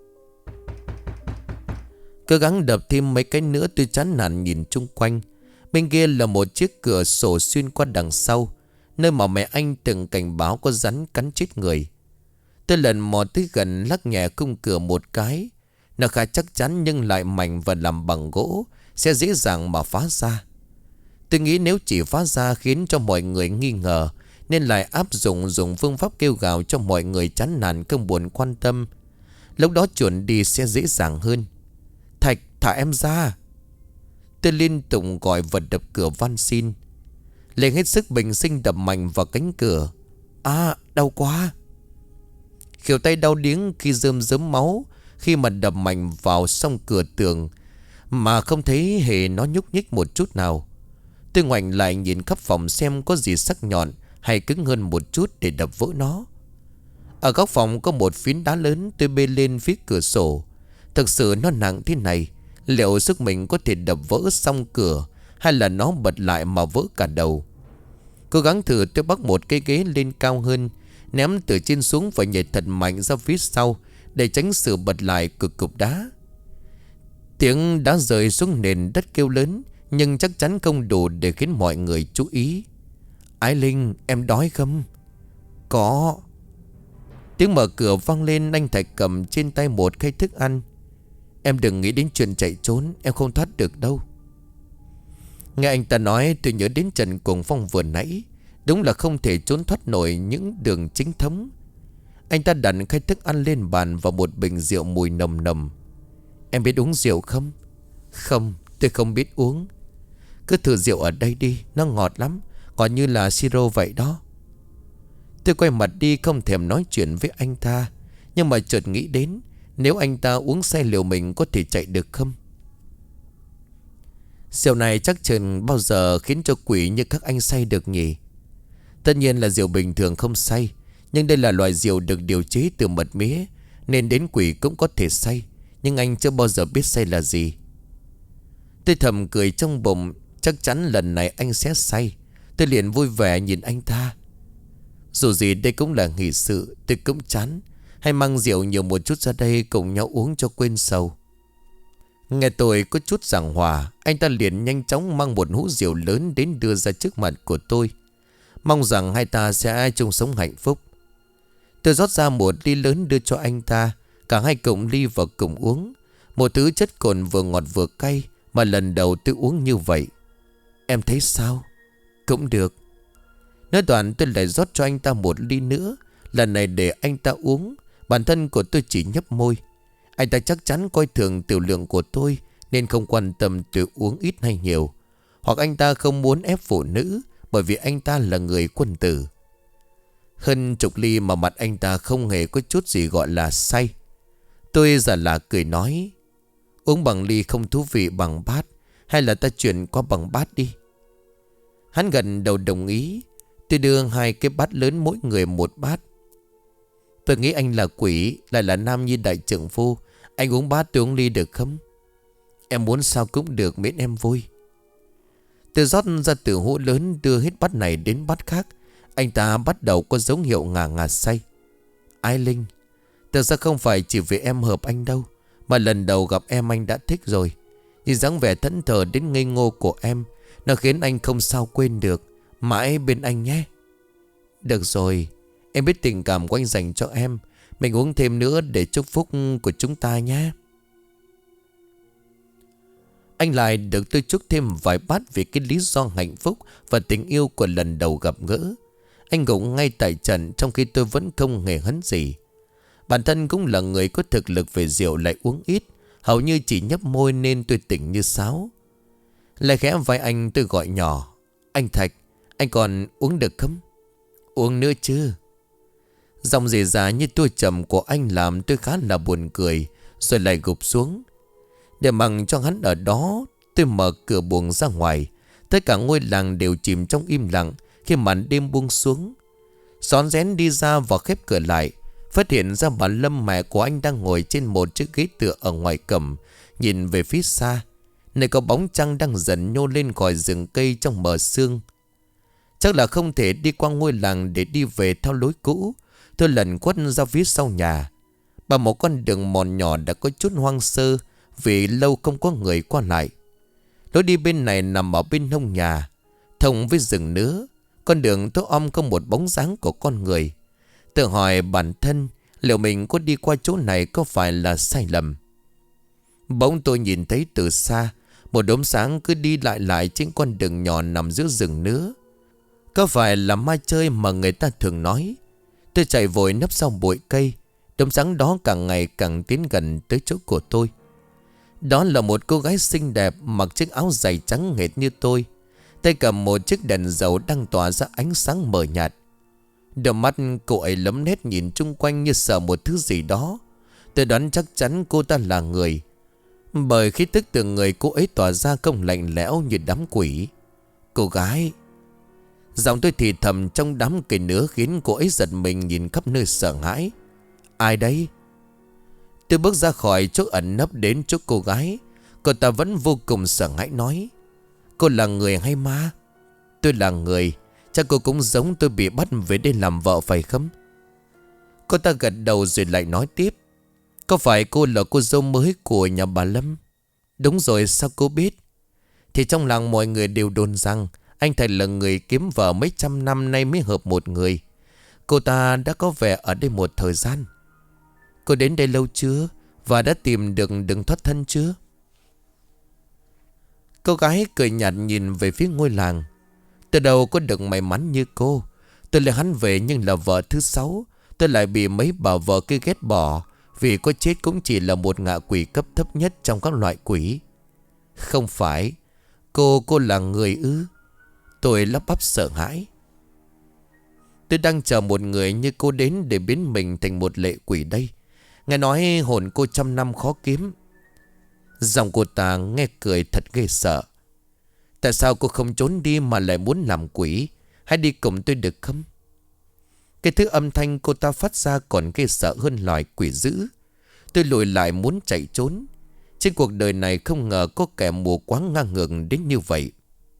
Cố gắng đập thêm mấy cái nữa, tôi chán nản nhìn chung quanh. Bên kia là một chiếc cửa sổ xuyên qua đằng sau, nơi mà mẹ anh từng cảnh báo có rắn cắn chết người. Tôi lần mò tới gần, lắc nhẹ khung cửa một cái. Nó khá chắc chắn nhưng lại mảnh và làm bằng gỗ, sẽ dễ dàng mà phá ra. Tôi nghĩ nếu chỉ phá ra khiến cho mọi người nghi ngờ, nên lại áp dụng dùng phương pháp kêu gào cho mọi người chán nản không buồn quan tâm. Lúc đó chuồn đi sẽ dễ dàng hơn. Thạch, thả em ra. Tôi liên tục gọi và đập cửa van xin. Lên hết sức bình sinh đập mạnh vào cánh cửa. À, đau quá. Khỉu tay đau điếng khi rơm rớm máu, khi mà đập mạnh vào song cửa tường mà không thấy hề nó nhúc nhích một chút nào. Tôi ngoảnh lại nhìn khắp phòng xem có gì sắc nhọn hay cứng hơn một chút để đập vỡ nó. Ở góc phòng có một phiến đá lớn. Tôi bê lên phía cửa sổ. Thực sự nó nặng thế này, liệu sức mình có thể đập vỡ xong cửa, hay là nó bật lại mà vỡ cả đầu? Cố gắng thử, tôi bắt một cái ghế lên cao hơn, ném từ trên xuống và nhảy thật mạnh ra phía sau để tránh sự bật lại của cục đá. Tiếng đá rơi xuống nền đất kêu lớn, nhưng chắc chắn không đủ để khiến mọi người chú ý. Ái Linh, em đói không? Có. Tiếng mở cửa vang lên. Anh Thạch cầm trên tay một khay thức ăn. Em đừng nghĩ đến chuyện chạy trốn, em không thoát được đâu. Nghe anh ta nói, tôi nhớ đến Trần Cùng Phong vừa nãy. Đúng là không thể trốn thoát nổi những đường chính thống. Anh ta đặt khay thức ăn lên bàn và một bình rượu mùi nồng nồng. Em biết uống rượu không? Không, tôi không biết uống. Cứ thử rượu ở đây đi, nó ngọt lắm, ngọt như là siro vậy đó. Tôi quay mặt đi không thèm nói chuyện với anh ta. Nhưng mà chợt nghĩ đến, nếu anh ta uống say liệu mình có thể chạy được không? Rượu này chắc chừng bao giờ khiến cho quỷ như các anh say được nhỉ? Tất nhiên là rượu bình thường không say, nhưng đây là loại rượu được điều chế từ mật mía, nên đến quỷ cũng có thể say. Nhưng anh chưa bao giờ biết say là gì. Tôi thầm cười trong bụng, chắc chắn lần này anh sẽ say. Tôi liền vui vẻ nhìn anh ta. Dù gì đây cũng là nghị sự, tôi cũng chán. Hay mang rượu nhiều một chút ra đây cùng nhau uống cho quên sầu. Nghe tôi có chút giảng hòa, anh ta liền nhanh chóng mang một hũ rượu lớn đến đưa ra trước mặt của tôi, mong rằng hai ta sẽ chung sống hạnh phúc. Tôi rót ra một ly lớn đưa cho anh ta. Cả hai cùng ly và cùng uống. Một thứ chất cồn vừa ngọt vừa cay mà lần đầu tôi uống như vậy. Em thấy sao? Cũng được. Nói đoạn tôi lại rót cho anh ta một ly nữa, lần này để anh ta uống. Bản thân của tôi chỉ nhấp môi. Anh ta chắc chắn coi thường tiểu lượng của tôi, nên không quan tâm tôi uống ít hay nhiều. Hoặc anh ta không muốn ép phụ nữ, bởi vì anh ta là người quân tử. Hơn chục ly mà mặt anh ta không hề có chút gì gọi là say. Tôi giả lạ cười nói, uống bằng ly không thú vị bằng bát, hay là ta chuyển qua bằng bát đi. Hắn gần đầu đồng ý. Tôi đưa hai cái bát lớn mỗi người một bát. Tôi nghĩ anh là quỷ, lại là nam nhi đại trượng phu. Anh uống bát tôi uống ly được không? Em muốn sao cũng được, miễn em vui. Tôi rót ra từ hũ lớn, đưa hết bát này đến bát khác. Anh ta bắt đầu có dấu hiệu ngà ngà say. Ái Linh, thực ra không phải chỉ vì em hợp anh đâu, mà lần đầu gặp em anh đã thích rồi. Nhìn dáng vẻ thẫn thờ đến ngây ngô của em, nó khiến anh không sao quên được. Mãi bên anh nhé. Được rồi, em biết tình cảm của anh dành cho em. Mình uống thêm nữa để chúc phúc của chúng ta nhé. Anh lại được tôi chúc thêm vài bát vì cái lý do hạnh phúc và tình yêu của lần đầu gặp gỡ. Anh gục ngay tại trận trong khi tôi vẫn không hề hấn gì. Bản thân cũng là người có thực lực về rượu lại uống ít, hầu như chỉ nhấp môi nên tôi tỉnh như sáo. Lại khẽ vai anh tôi gọi nhỏ, anh Thạch, anh còn uống được không? Uống nữa chứ. Giọng dề dà như tua trầm của anh làm tôi khá là buồn cười, rồi lại gục xuống. Để mặc cho hắn ở đó, tôi mở cửa buồng ra ngoài. Tất cả ngôi làng đều chìm trong im lặng khi màn đêm buông xuống. Xón rén đi ra và khép cửa lại, phát hiện ra bà Lâm, mẹ của anh, đang ngồi trên một chiếc ghế tựa ở ngoài cổng, nhìn về phía xa, nơi có bóng trăng đang dần nhô lên khỏi rừng cây trong mờ sương. Chắc là không thể đi qua ngôi làng để đi về theo lối cũ. Tôi lần quất ra phía sau nhà. Bằng một con đường mòn nhỏ đã có chút hoang sơ vì lâu không có người qua lại. Lối đi bên này nằm ở bên hông nhà, thông với rừng nứa. Con đường tối om có một bóng dáng của con người. Tự hỏi bản thân liệu mình có đi qua chỗ này có phải là sai lầm. Bỗng tôi nhìn thấy từ xa một đốm sáng cứ đi lại lại trên con đường nhỏ nằm giữa rừng nứa. Có phải là ma chơi mà người ta thường nói. Tôi chạy vội nấp sau bụi cây. Đốm sáng đó càng ngày càng tiến gần tới chỗ của tôi. Đó là một cô gái xinh đẹp mặc chiếc áo dày trắng hệt như tôi, tay cầm một chiếc đèn dầu đang tỏa ra ánh sáng mờ nhạt. Đôi mắt cô ấy lấm nét nhìn chung quanh như sợ một thứ gì đó. Tôi đoán chắc chắn cô ta là người, bởi khí tức từ người cô ấy tỏa ra không lạnh lẽo như đám quỷ. Cô gái. Giọng tôi thì thầm trong đám cây nứa khiến cô ấy giật mình nhìn khắp nơi sợ hãi. Ai đấy? Tôi bước ra khỏi chỗ ẩn nấp đến chỗ cô gái. Cô ta vẫn vô cùng sợ hãi nói. Cô là người hay ma? Tôi là người. Chắc cô cũng giống tôi bị bắt về đây làm vợ phải không? Cô ta gật đầu rồi lại nói tiếp. Có phải cô là cô dâu mới của nhà bà Lâm? Đúng rồi, sao cô biết? Thì trong làng mọi người đều đồn rằng anh thầy là người kiếm vợ mấy trăm năm nay mới hợp một người. Cô ta đã có vẻ ở đây một thời gian. Cô đến đây lâu chưa? Và đã tìm được đường thoát thân chưa? Cô gái cười nhạt nhìn về phía ngôi làng. Từ đầu có được may mắn như cô. Tôi lấy hắn về nhưng là vợ thứ sáu. Tôi lại bị mấy bà vợ kia ghét bỏ. Vì có chết cũng chỉ là một ngạ quỷ cấp thấp nhất trong các loại quỷ. Không phải. Cô, cô là người ư? Tôi lắp bắp sợ hãi. Tôi đang chờ một người như cô đến để biến mình thành một lệ quỷ đây. Nghe nói hồn cô trăm năm khó kiếm. Giọng cô ta nghe cười thật ghê sợ. Tại sao cô không trốn đi mà lại muốn làm quỷ? Hãy đi cùng tôi được không? Cái thứ âm thanh cô ta phát ra còn ghê sợ hơn loài quỷ dữ. Tôi lùi lại muốn chạy trốn. Trên cuộc đời này không ngờ có kẻ mù quáng ngang ngược đến như vậy.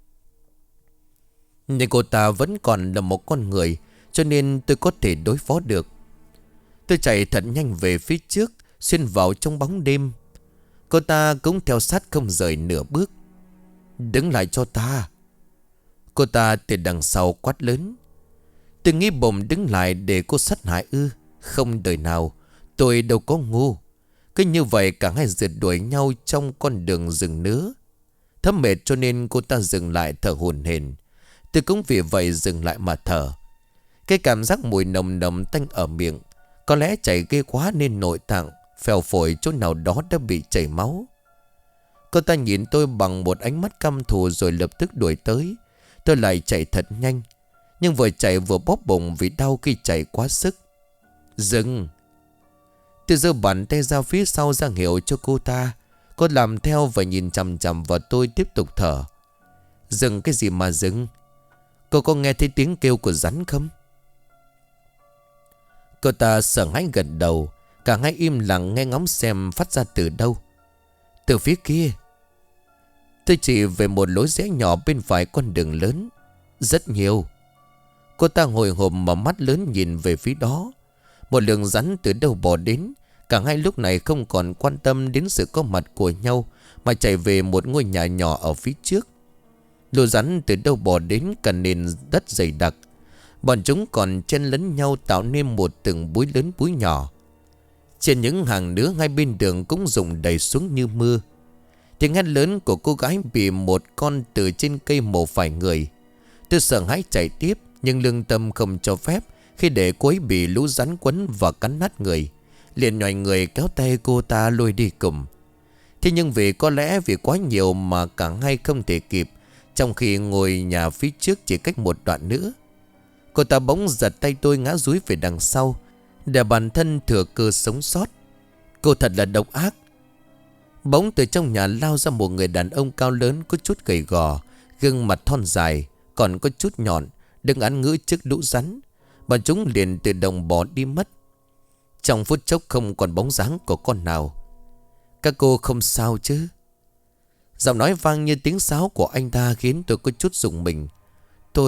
Nhưng cô ta vẫn còn là một con người, cho nên tôi có thể đối phó được. Tôi chạy thật nhanh về phía trước, xuyên vào trong bóng đêm. Cô ta cũng theo sát không rời nửa bước. Đứng lại cho ta. Cô ta từ đằng sau quát lớn. Tôi nghĩ bụng đứng lại để cô sát hại ư? Không đời nào. Tôi đâu có ngu. Cứ như vậy cả hai rượt đuổi nhau trong con đường rừng nứa. Thấm mệt cho nên cô ta dừng lại thở hổn hển. Tôi cũng vì vậy dừng lại mà thở. Cái cảm giác mùi nồng nồng tanh ở miệng. Có lẽ chảy ghê quá nên nội tạng phèo phổi chỗ nào đó đã bị chảy máu. Cô ta nhìn tôi bằng một ánh mắt căm thù rồi lập tức đuổi tới. Tôi lại chạy thật nhanh. Nhưng vừa chạy vừa bóp bụng vì đau khi chạy quá sức. Dừng. Tôi giơ bàn tay ra phía sau ra hiệu cho cô ta. Cô làm theo và nhìn chằm chằm vào tôi tiếp tục thở. Dừng cái gì mà dừng? Cô có nghe thấy tiếng kêu của rắn không? Cô ta sợ hãi gật đầu. Cả hai im lặng nghe ngóng xem phát ra từ đâu. Từ phía kia. Tôi chỉ về một lối rẽ nhỏ bên phải con đường lớn. Rất nhiều. Cô ta hồi hộp mở mắt lớn nhìn về phía đó. Một lượng rắn từ đâu bò đến. Cả hai lúc này không còn quan tâm đến sự có mặt của nhau, mà chạy về một ngôi nhà nhỏ ở phía trước. Lũ rắn từ đâu bò đến cả nền đất dày đặc. Bọn chúng còn chen lấn nhau tạo nên một từng búi lớn búi nhỏ. Trên những hàng nứa hai bên đường cũng rụng đầy xuống như mưa. Tiếng hét lớn của cô gái bị một con từ trên cây mổ phải người. Tôi sợ hãi chạy tiếp, nhưng lương tâm không cho phép. Khi để cô ấy bị lũ rắn quấn và cắn nát người, liền nhòi người kéo tay cô ta lôi đi cùng. Thế nhưng vì có lẽ vì quá nhiều mà cả hai không thể kịp. Trong khi ngồi nhà phía trước chỉ cách một đoạn nữa, cô ta bỗng giật tay tôi ngã dúi về đằng sau để bản thân thừa cơ sống sót. Cô thật là độc ác. Bỗng từ trong nhà lao ra một người đàn ông cao lớn, có chút gầy gò, gương mặt thon dài, còn có chút nhọn, đứng án ngữ trước lũ rắn. Bọn chúng liền tự động bỏ đi mất. Trong phút chốc không còn bóng dáng của con nào. Các cô không sao chứ? Giọng nói vang như tiếng sáo của anh ta khiến tôi có chút rùng mình. Tôi,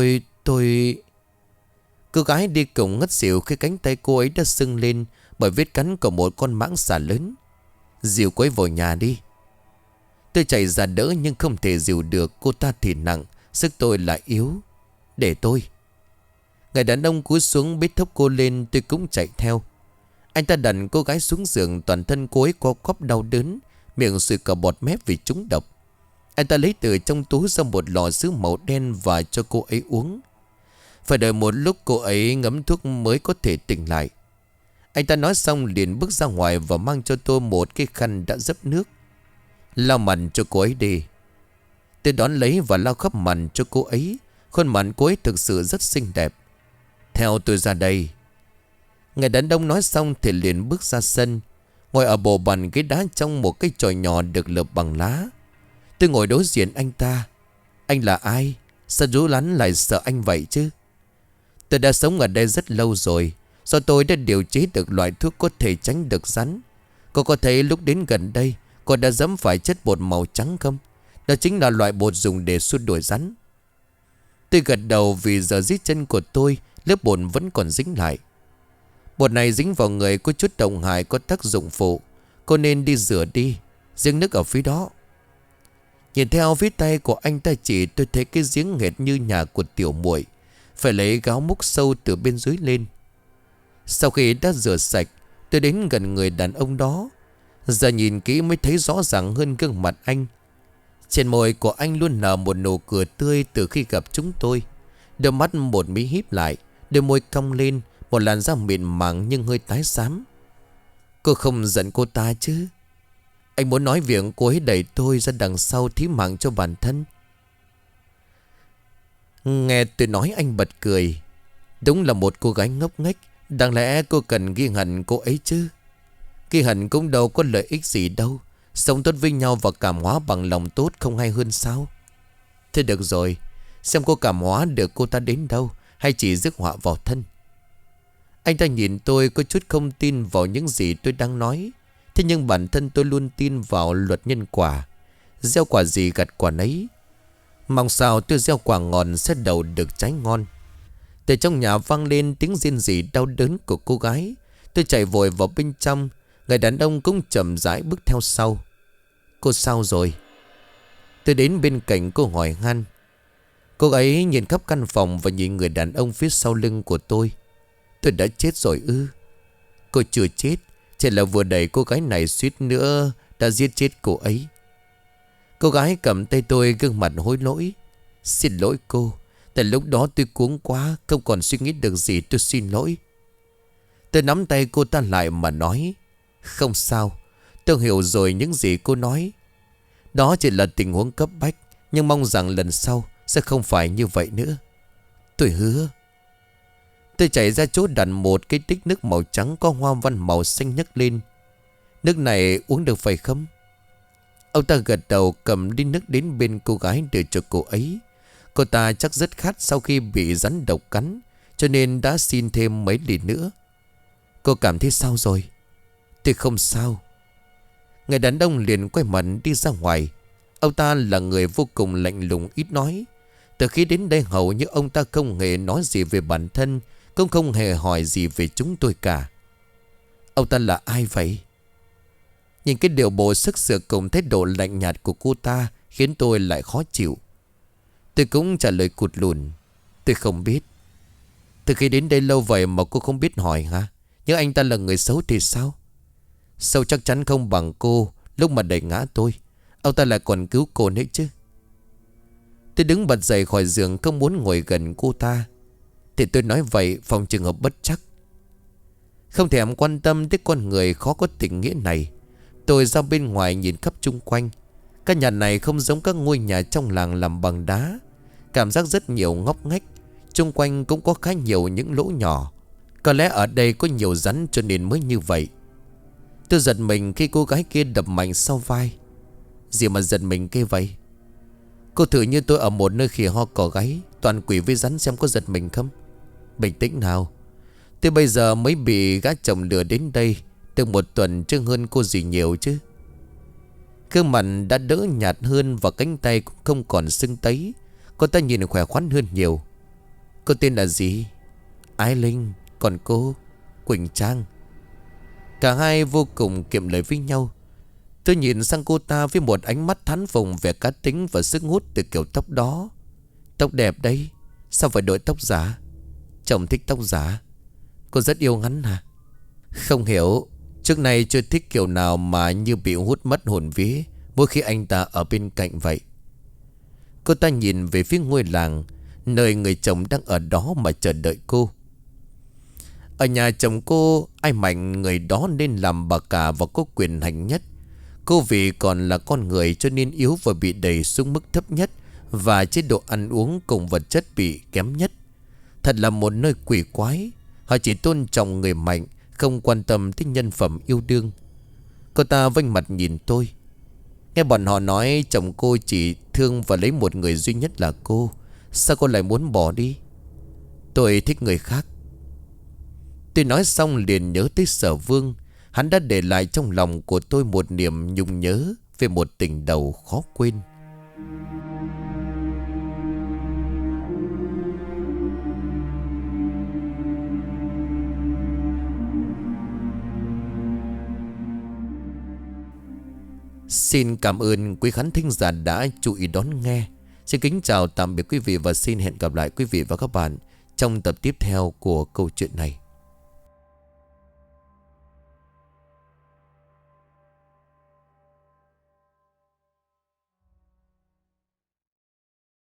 tôi... Cô gái đi cùng ngất xỉu khi cánh tay cô ấy đã sưng lên bởi vết cắn của một con mãng xà lớn. Dìu cô ấy vào nhà đi. Tôi chạy ra đỡ nhưng không thể dìu được. Cô ta thì nặng, sức tôi lại yếu. Để tôi. Người đàn ông cúi xuống bế thốc cô lên. Tôi cũng chạy theo. Anh ta đặt cô gái xuống giường. Toàn thân cô ấy co quắp đau đớn, miệng sùi cả bọt mép vì trúng độc. Anh ta lấy từ trong túi ra một lọ sứ màu đen và cho cô ấy uống. Phải đợi một lúc cô ấy ngấm thuốc mới có thể tỉnh lại. Anh ta nói xong liền bước ra ngoài và mang cho tôi một cái khăn đã dấp nước. Lau mặt cho cô ấy đi. Tôi đón lấy và lau khắp mặt cho cô ấy. Khuôn mặt cô ấy thực sự rất xinh đẹp. Theo tôi ra đây. Người đàn ông nói xong thì liền bước ra sân, ngồi ở bộ bàn ghế đá trong một cái chòi nhỏ được lợp bằng lá. Tôi ngồi đối diện anh ta. Anh là ai? Sao Rú Lắn lại sợ anh vậy chứ? Tôi đã sống ở đây rất lâu rồi. Do tôi đã điều chế được loại thuốc có thể tránh được rắn. Cô có thấy lúc đến gần đây cô đã dẫm phải chất bột màu trắng không? Đó chính là loại bột dùng để xua đuổi rắn. Tôi gật đầu vì giờ dưới chân của tôi lớp bột vẫn còn dính lại. Bột này dính vào người có chút độc hại, có tác dụng phụ. Cô nên đi rửa đi. Giếng nước ở phía đó. Nhìn theo phía tay của anh ta chỉ, tôi thấy cái giếng hệt như nhà của tiểu muội. Phải lấy gáo múc sâu từ bên dưới lên. Sau khi đã rửa sạch, tôi đến gần người đàn ông đó. Giờ nhìn kỹ mới thấy rõ ràng hơn gương mặt anh. Trên môi của anh luôn nở một nụ cười tươi từ khi gặp chúng tôi. Đôi mắt một mí híp lại, đôi môi cong lên, một làn da mịn màng nhưng hơi tái xám. Cô không giận cô ta chứ? Anh muốn nói việc cô ấy đẩy tôi ra đằng sau thí mạng cho bản thân. Nghe tôi nói anh bật cười. Đúng là một cô gái ngốc nghếch. Đáng lẽ cô cần ghi hận cô ấy chứ? Ghi hận cũng đâu có lợi ích gì đâu. Sống tốt với nhau và cảm hóa bằng lòng tốt không hay hơn sao? Thế được rồi. Xem cô cảm hóa được cô ta đến đâu, hay chỉ rước họa vào thân. Anh ta nhìn tôi có chút không tin vào những gì tôi đang nói. Thế nhưng bản thân tôi luôn tin vào luật nhân quả. Gieo quả gì gặt quả nấy. Mong sao tôi gieo quả ngon sẽ đậu được trái ngon. Từ trong nhà vang lên tiếng rên rỉ đau đớn của cô gái. Tôi chạy vội vào bên trong. Người đàn ông cũng chậm rãi bước theo sau. Cô sao rồi? Tôi đến bên cạnh cô hỏi han. Cô ấy nhìn khắp căn phòng và nhìn người đàn ông phía sau lưng của tôi. Tôi đã chết rồi ư? Cô chưa chết, chỉ là vừa đẩy cô gái này suýt nữa đã giết chết cô ấy. Cô gái cầm tay tôi gương mặt hối lỗi. Xin lỗi cô, tại lúc đó tôi cuống quá, không còn suy nghĩ được gì, tôi xin lỗi. Tôi nắm tay cô ta lại mà nói. Không sao, tôi hiểu rồi những gì cô nói. Đó chỉ là tình huống cấp bách, nhưng mong rằng lần sau sẽ không phải như vậy nữa. Tôi hứa. Tôi chạy ra chỗ đặt một cái tích nước màu trắng có hoa văn màu xanh nhấc lên. Nước này uống được phải không? Ông ta gật đầu cầm đi nước đến bên cô gái đưa cho cô ấy. Cô ta chắc rất khát sau khi bị rắn độc cắn, cho nên đã xin thêm mấy ly nữa. Cô cảm thấy sao rồi? Tôi không sao. Người đàn ông liền quay mặt đi ra ngoài. Ông ta là người vô cùng lạnh lùng ít nói. Từ khi đến đây hầu như ông ta không hề nói gì về bản thân, cũng không hề hỏi gì về chúng tôi cả. Ông ta là ai vậy? Nhìn cái điệu bộ sức sửa cùng thái độ lạnh nhạt của cô ta khiến tôi lại khó chịu. Tôi cũng trả lời cụt lùn. Tôi không biết. Từ khi đến đây lâu vậy mà cô không biết hỏi hả? Nhưng anh ta là người xấu thì sao? Xấu chắc chắn không bằng cô lúc mà đẩy ngã tôi. Ông ta lại còn cứu cô nữa chứ. Tôi đứng bật dậy khỏi giường, không muốn ngồi gần cô ta. Thì tôi nói vậy phòng trường hợp bất chắc. Không thèm quan tâm tới con người khó có tình nghĩa này, tôi ra bên ngoài nhìn khắp chung quanh. Căn nhà này không giống các ngôi nhà trong làng làm bằng đá. Cảm giác rất nhiều ngóc ngách. Chung quanh cũng có khá nhiều những lỗ nhỏ. Có lẽ ở đây có nhiều rắn cho nên mới như vậy. Tôi giật mình khi cô gái kia đập mạnh sau vai. Gì mà giật mình kia vậy? Cô thử như tôi ở một nơi khỉ ho cỏ gáy, toàn quỷ với rắn xem có giật mình không? Bình tĩnh nào. Tôi bây giờ mới bị gã chồng lừa đến đây được một tuần chứ hơn cô gì nhiều chứ. Gương mặt đã đỡ nhạt hơn và cánh tay cũng không còn sưng tấy. Cô ta nhìn khỏe khoắn hơn nhiều. Cô tên là gì? Ái Linh. Còn cô? Quỳnh Trang. Cả hai vô cùng kiệm lời với nhau. Tôi nhìn sang cô ta với một ánh mắt thán phục về cá tính và sức hút từ kiểu tóc đó. Tóc đẹp đấy. Sao phải đội tóc giả? Chồng thích tóc giả. Cô rất yêu ngắn hả? Không hiểu. Trước nay chưa thích kiểu nào mà như bị hút mất hồn vía mỗi khi anh ta ở bên cạnh vậy. Cô ta nhìn về phía ngôi làng, nơi người chồng đang ở đó mà chờ đợi cô. Ở nhà chồng cô, ai mạnh người đó nên làm bà cả và có quyền hành nhất. Cô vì còn là con người cho nên yếu và bị đẩy xuống mức thấp nhất, và chế độ ăn uống cùng vật chất bị kém nhất. Thật là một nơi quỷ quái. Họ chỉ tôn trọng người mạnh, không quan tâm tới nhân phẩm yêu đương. Cô ta vênh mặt nhìn tôi. Nghe bọn họ nói chồng cô chỉ thương và lấy một người duy nhất là cô. Sao cô lại muốn bỏ đi? Tôi thích người khác. Tôi nói xong liền nhớ tới Sở Vương. Hắn đã để lại trong lòng của tôi một niềm nhung nhớ về một tình đầu khó quên. Xin cảm ơn quý khán thính giả đã chú ý đón nghe. Xin kính chào tạm biệt quý vị và xin hẹn gặp lại quý vị và các bạn trong tập tiếp theo của câu chuyện này.